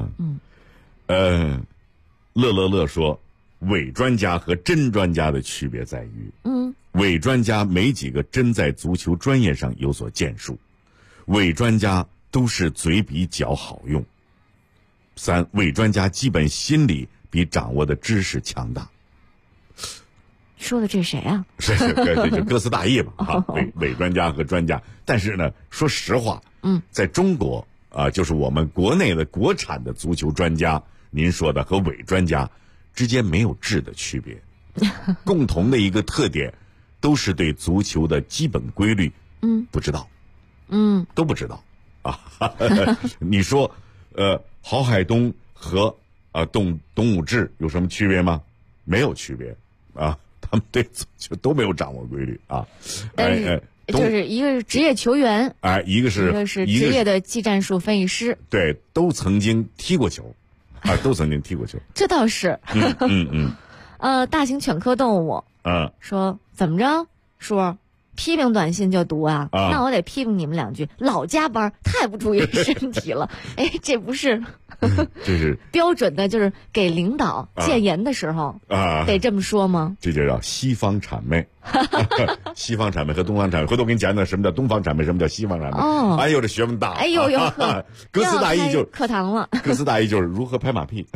乐说，伪专家和真专家的区别在于，伪专家没几个真在足球专业上有所建树，伪专家都是嘴比脚好用。3，伪专家基本心理比掌握的知识强大。 说的这谁啊？ 是就歌词大意吧啊，伪专家和专家。但是呢，说实话，在中国啊，就是我们国内的国产的足球专家，您说的和伪专家之间没有质的区别，共同的一个特点，都是对足球的基本规律，不知道，都不知道啊。你说，郝海东和董武志有什么区别吗？没有区别啊，他们对足球都没有掌握规律啊。 就是一个是职业球员， 一个是职业的技战术分析师， 对，都曾经踢过球，都曾经踢过球。 这倒是。大型犬科动物，说怎么着，叔，批评短信就读啊？那我得批评你们2句，老加班，太不注意身体了。哎，这不是。 这是标准的，就是给领导建言的时候得这么说吗？ 这就叫西方谄媚。西方谄媚和东方谄媚，回头我给你讲讲什么叫东方谄媚，什么叫西方谄媚。哎呦，这学问大！ 哎呦， 歌词大意就课堂了。 歌词大意就是如何拍马屁。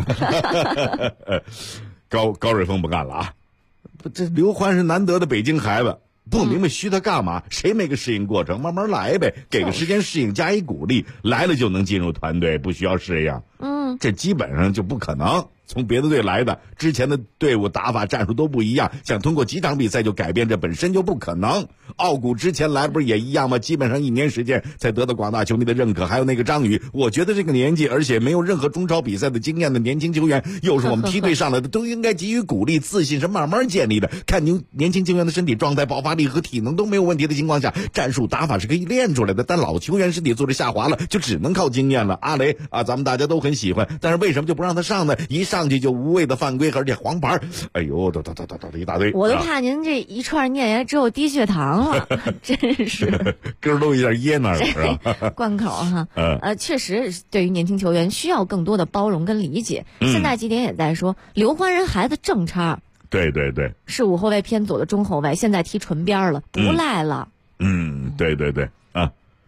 高瑞峰不干了啊！这刘欢是难得的北京孩子。不明白虚他干嘛？谁没个适应过程？慢慢来呗，给个时间适应，加以鼓励，来了就能进入团队，不需要适应。这基本上就不可能。从别的队来的，之前的队伍打法战术都不一样，想通过几场比赛就改变，这本身就不可能。奥古之前来不是也一样吗？基本上1年时间才得到广大球迷的认可。还有那个张宇，我觉得这个年纪而且没有任何中超比赛的经验的年轻球员，又是我们梯队上来的，都应该给予鼓励，自信是慢慢建立的。看年轻球员的身体状态、爆发力和体能都没有问题的情况下，战术打法是可以练出来的。但老球员身体素质下滑了，就只能靠经验了。阿雷咱们大家都很喜欢，但是为什么就不让他上呢？一上去就无谓的犯规，而且黄牌，哎呦，都一大堆。 我都怕您这一串念言之后低血糖了，真是根儿都有点噎那儿了，是吧？ 贯口哈。确实，对于年轻球员需要更多的包容跟理解。现在几点也在说，刘欢人孩子正差， 对， 是5后卫偏左的中后卫，现在踢纯边了，不赖了。 对啊，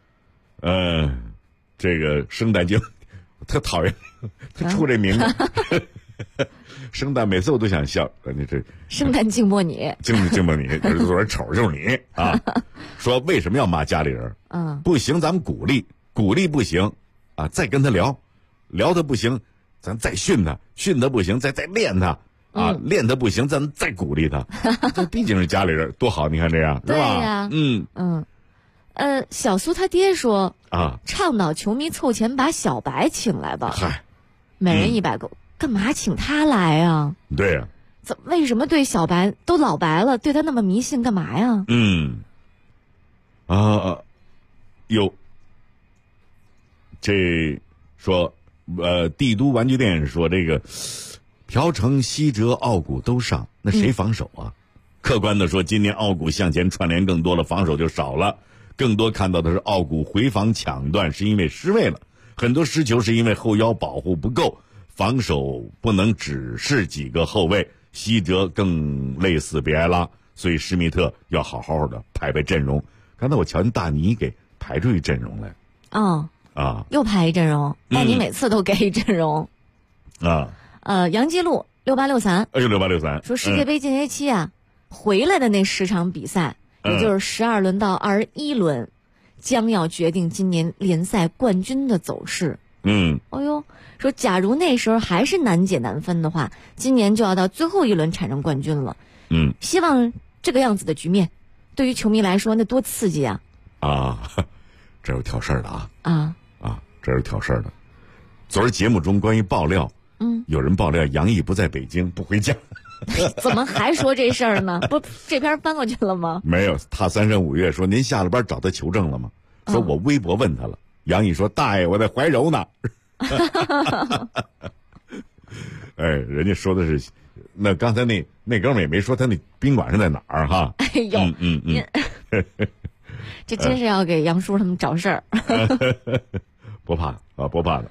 这个生旦净，特讨厌他出这名字。生旦每次我都想笑，你这生旦净波你， 净波你，就是做人丑就是你啊！说为什么要骂家里人？不行，咱们鼓励不行啊，再跟他聊他不行，咱再训他不行，再练他啊，练他不行，咱再鼓励他。这毕竟是家里人，多好！你看这样是吧？ 对呀，小苏他爹说倡导球迷凑钱把小白请来吧，每人100个。干嘛请他来啊？ 对呀， 为什么对小白都老白了，对他那么迷信干嘛呀？ 这说帝都玩具店说这个朴成、西哲、奥古都上，那谁防守啊？客观的说，今年奥古向前串联更多了，防守就少了。 更多看到的是奥古回防抢断是因为失位了，很多失球是因为后腰保护不够，防守不能只是几个后卫，西哲更类似别埃拉，所以施密特要好好的排阵容。刚才我瞧见大尼给排出一阵容来。又排一阵容，大尼每次都给一阵容。杨基路6863，哎呦6863， 说世界杯间歇期啊，回来的那10场比赛，也就是12轮到21轮，将要决定今年联赛冠军的走势。说假如那时候还是难解难分的话，今年就要到最后一轮产生冠军了。希望这个样子的局面，对于球迷来说那多刺激啊！ 这有挑事儿的这是挑事儿的。昨儿节目中关于爆料，有人爆料杨毅不在北京，不回家。 怎么还说这事儿呢？不，这篇翻过去了吗？ 没有，他3山5岳说您下了班找他求证了吗？说我微博问他了，杨毅说大爷我在怀柔呢。人家说的是，那刚才那哥们也没说他那宾馆是在哪儿哈。 这真是要给杨叔他们找事儿。 不怕的。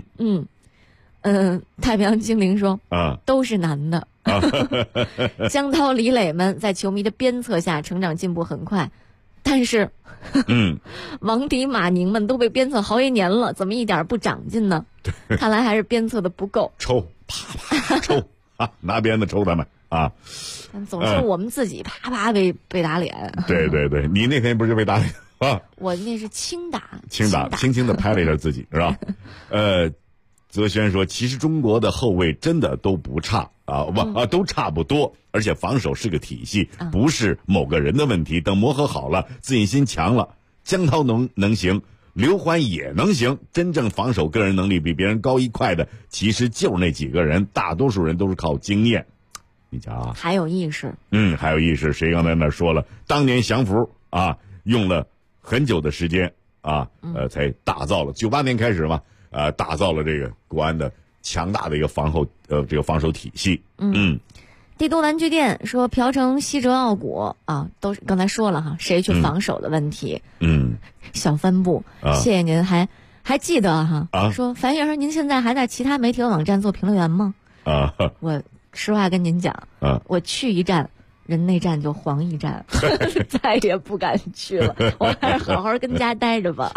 太平洋精灵说都是男的。江涛、李磊们在球迷的鞭策下成长进步很快，但是王迪、马宁们都被鞭策好些年了，怎么一点不长进呢？看来还是鞭策的不够。 抽，啪抽拿鞭子抽他们啊！ 总是我们自己啪啪被打脸。 对，你那天不是就被打脸啊？ 我那是轻打， 轻轻的拍了一下自己，是吧？泽轩说，其实中国的后卫真的都不差都差不多，而且防守是个体系，不是某个人的问题。等磨合好了，自信心强了，江涛能行，刘欢也能行。真正防守个人能力比别人高1块的，其实就是那几个人，大多数人都是靠经验。你瞧还有意识。 还有意识。谁刚才那说了，当年降服用了很久的时间才打造了98年开始嘛。打造了这个国安的强大的一个防守体系。 帝都玩具店说朴成、西哲、奥古都是刚才说了哈，谁去防守的问题。小帆布，谢谢您，还记得哈？说樊先生，您现在还在其他媒体和网站做评论员吗？我实话跟您讲，我去一站，人那站就黄一站，再也不敢去了。我还是好好跟家待着吧。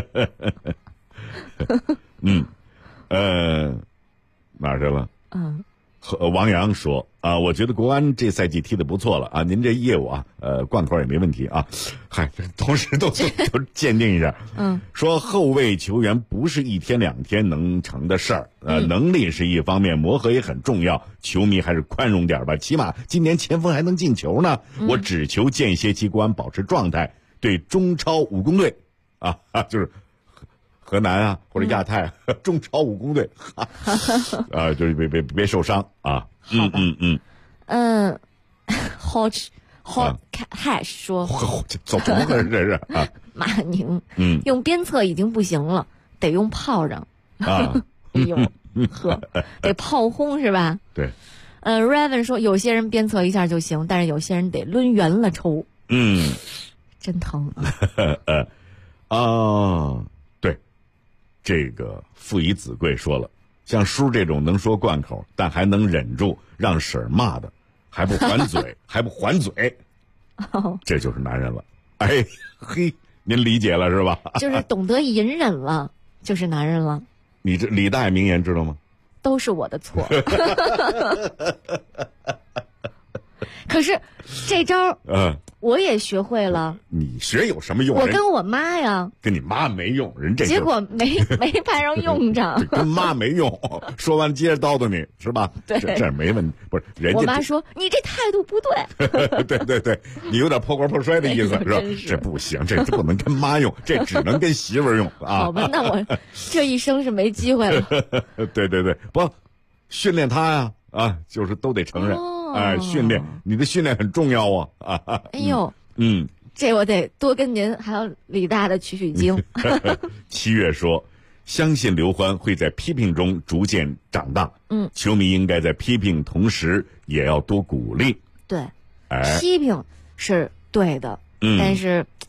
哪儿去了？王阳说我觉得国安这赛季踢得不错了您这业务贯口也没问题同时都鉴定一下。说后卫球员不是1天2天能成的事儿，能力是一方面，磨合也很重要，球迷还是宽容点吧，起码今年前锋还能进球呢。我只求间歇期国安保持状态，对中超武工队就是河南或者亚太中超武工队就是别受伤 Hot Hash 说怎么回事这是马宁用鞭策已经不行了，得用炮仗得炮轰是吧？ 对。 Raven 说有些人鞭策一下就行，但是有些人得抡圆了抽。真疼对，这个父以子贵说了，像叔这种能说贯口但还能忍住让婶儿骂的还不还嘴这就是男人了。您理解了是吧？ 就是懂得隐忍了，就是男人了。 你这李大爷名言知道吗？ 都是我的错。可是这招我也学会了。 你学有什么用？ 我跟我妈呀。 跟你妈没用，人这结果没派上用场。 跟妈没用，说完接着叨叨你是吧？ 对， 这没问题。不是人家我妈说你这态度不对。对，你有点破罐破摔的意思是吧？这不行，这不能跟妈用，这只能跟媳妇儿用好吧，那我这一生是没机会了。 对，不训练他呀就是都得承认。训练，你的训练很重要哎呦，这我得多跟您还有李大的取经。 7月说，相信刘欢会在批评中逐渐长大。球迷应该在批评同时也要多鼓励。 对，批评是对的，但是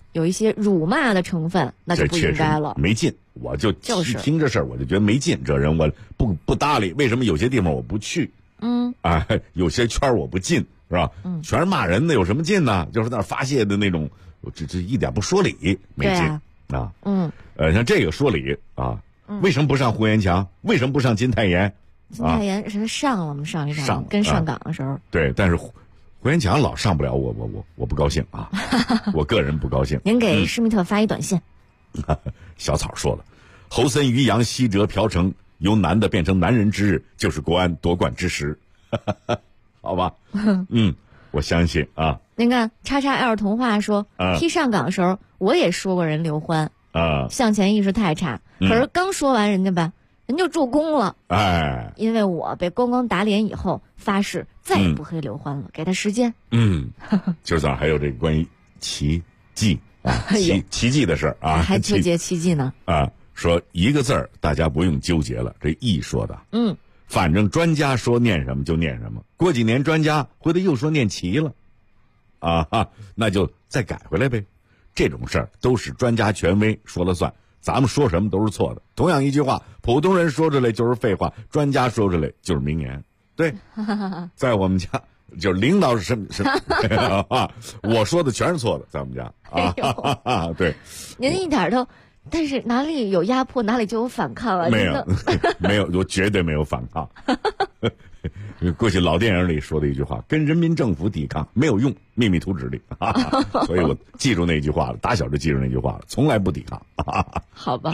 有一些辱骂的成分，那就不应该了， 没劲。我就是听这事儿，我就觉得没劲。这人我不搭理，为什么有些地方我不去？有些圈我不进，是吧？全是骂人的，有什么劲呢？就是那发泄的那种，这一点不说理，没劲啊。像这个说理啊，为什么不上胡元强？为什么不上金泰妍？ 金泰妍是上了吗？上一场跟上港的时候。 对，但是胡元强老上不了，我不高兴啊，我个人不高兴。 您给施密特发一短信。 小草说了，侯森、于洋、西哲、朴成由男的变成男人之日，就是国安夺冠之时。好吧，我相信啊。 您看XXL 童话说，踢上港的时候我也说过人刘欢向前意识太差，可是刚说完人家吧，人就助攻了。因为我被光光打脸以后，发誓再也不黑刘欢了，给他时间。 今儿早上还有这个关于奇迹奇迹的事儿啊， 还纠结奇迹呢说一个字儿大家不用纠结了，这易说的。反正专家说念什么就念什么，过几年专家回头又说念齐了那就再改回来呗。这种事儿都是专家权威说了算，咱们说什么都是错的。同样一句话，普通人说出来就是废话，专家说出来就是名言。对，在我们家就是领导是什么我说的全是错的，在我们家对， 您一点都，但是哪里有压迫哪里就有反抗啊？ 没有没有，我绝对没有反抗。过去老电影里说的一句话，跟人民政府抵抗没有用，秘密图纸里所以我记住那句话了，打小就记住那句话了，从来不抵抗。 好吧。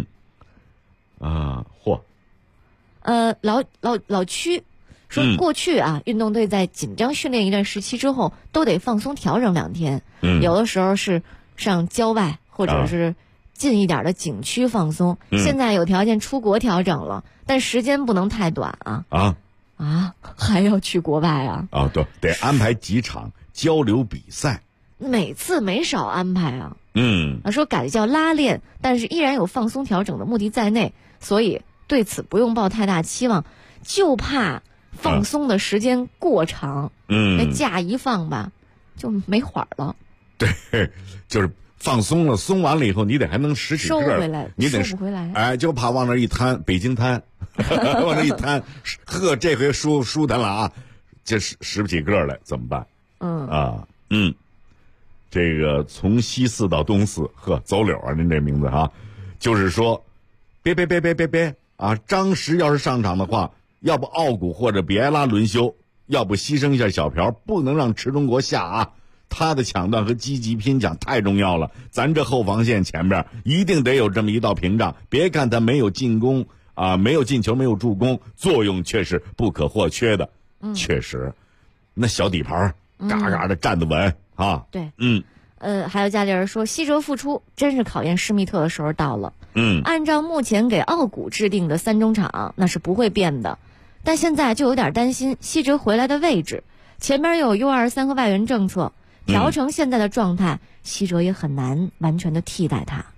老区说，过去运动队在紧张训练一段时期之后，都得放松调整2天。有的时候是上郊外或者是近一点的景区放松。现在有条件出国调整了，但时间不能太短还要去国外对，得安排几场交流比赛， 每次没少安排说改叫拉练，但是依然有放松调整的目的在内，所以对此不用抱太大期望，就怕放松的时间过长，那假一放吧，就没缓了。 对，就是放松了，松完了以后，你得还能拾起个儿， 收回来， 你得收不回来。 就怕往那一摊，北京摊，往那一摊，这回舒坦了这拾不起个儿来，怎么办？这个从西四到东四，走柳您这名字就是说，别张石要是上场的话，要不奥古或者比埃拉轮休，要不牺牲一下小朴，不能让池中国下他的抢断和积极拼抢太重要了，咱这后防线前边一定得有这么一道屏障。别看他没有进攻没有进球，没有助攻，作用却是不可或缺的。确实，那小底盘嘎嘎的站得稳对，还有家里人说，西哲复出真是考验施密特的时候到了。按照目前给奥古制定的3中场，那是不会变的。但现在就有点担心西哲回来的位置，前面又有 U23 和外援政策，调成现在的状态，西哲也很难完全的替代他。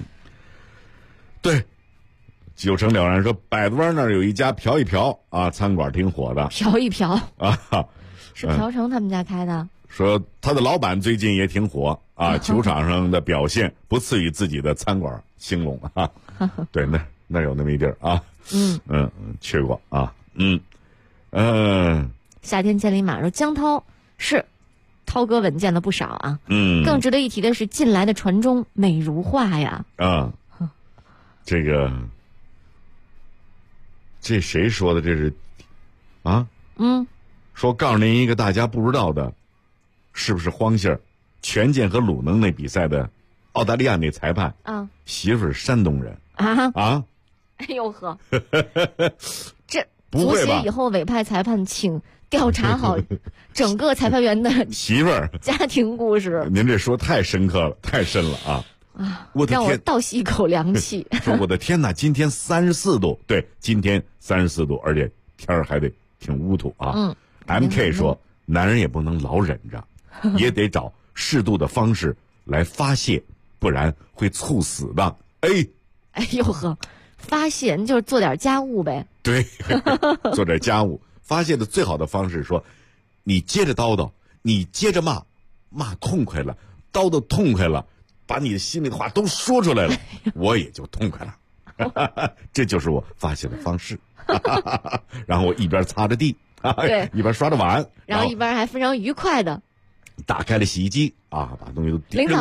对，9成了然说，百子湾那儿有一家嫖一嫖餐馆挺火的。 嫖一嫖是朴成他们家开的。 说他的老板最近也挺火球场上的表现不次于自己的餐馆兴隆对，那有那么一地儿去过夏天千里马说，江涛是涛哥稳健了不少更值得一提的是，近来的传中美如画呀。 这谁说的？这是说告诉您一个大家不知道的，是不是荒信儿？权健和鲁能那比赛的澳大利亚那裁判媳妇儿山东人哎呦呵，这不会吧？ 以后委派裁判请调查好整个裁判员的媳妇儿家庭故事。 您这说太深刻了，太深了我的天， 让我倒吸一口凉气。 说我的天哪，今天34度，对，今天34度，而且天儿还得挺乌土MK 说，男人也不能老忍着，也得找适度的方式来发泄，不然会猝死的。 哎呦呵，发泄你就是做点家务呗。 对，做点家务，发泄的最好的方式说，你接着叨叨，你接着骂痛快了，叨叨痛快了， 把你的心里的话都说出来了，我也就痛快了。这就是我发泄的方式。然后我一边擦着地，一边刷着碗， 然后一边还非常愉快的打开了洗衣机啊，把东西都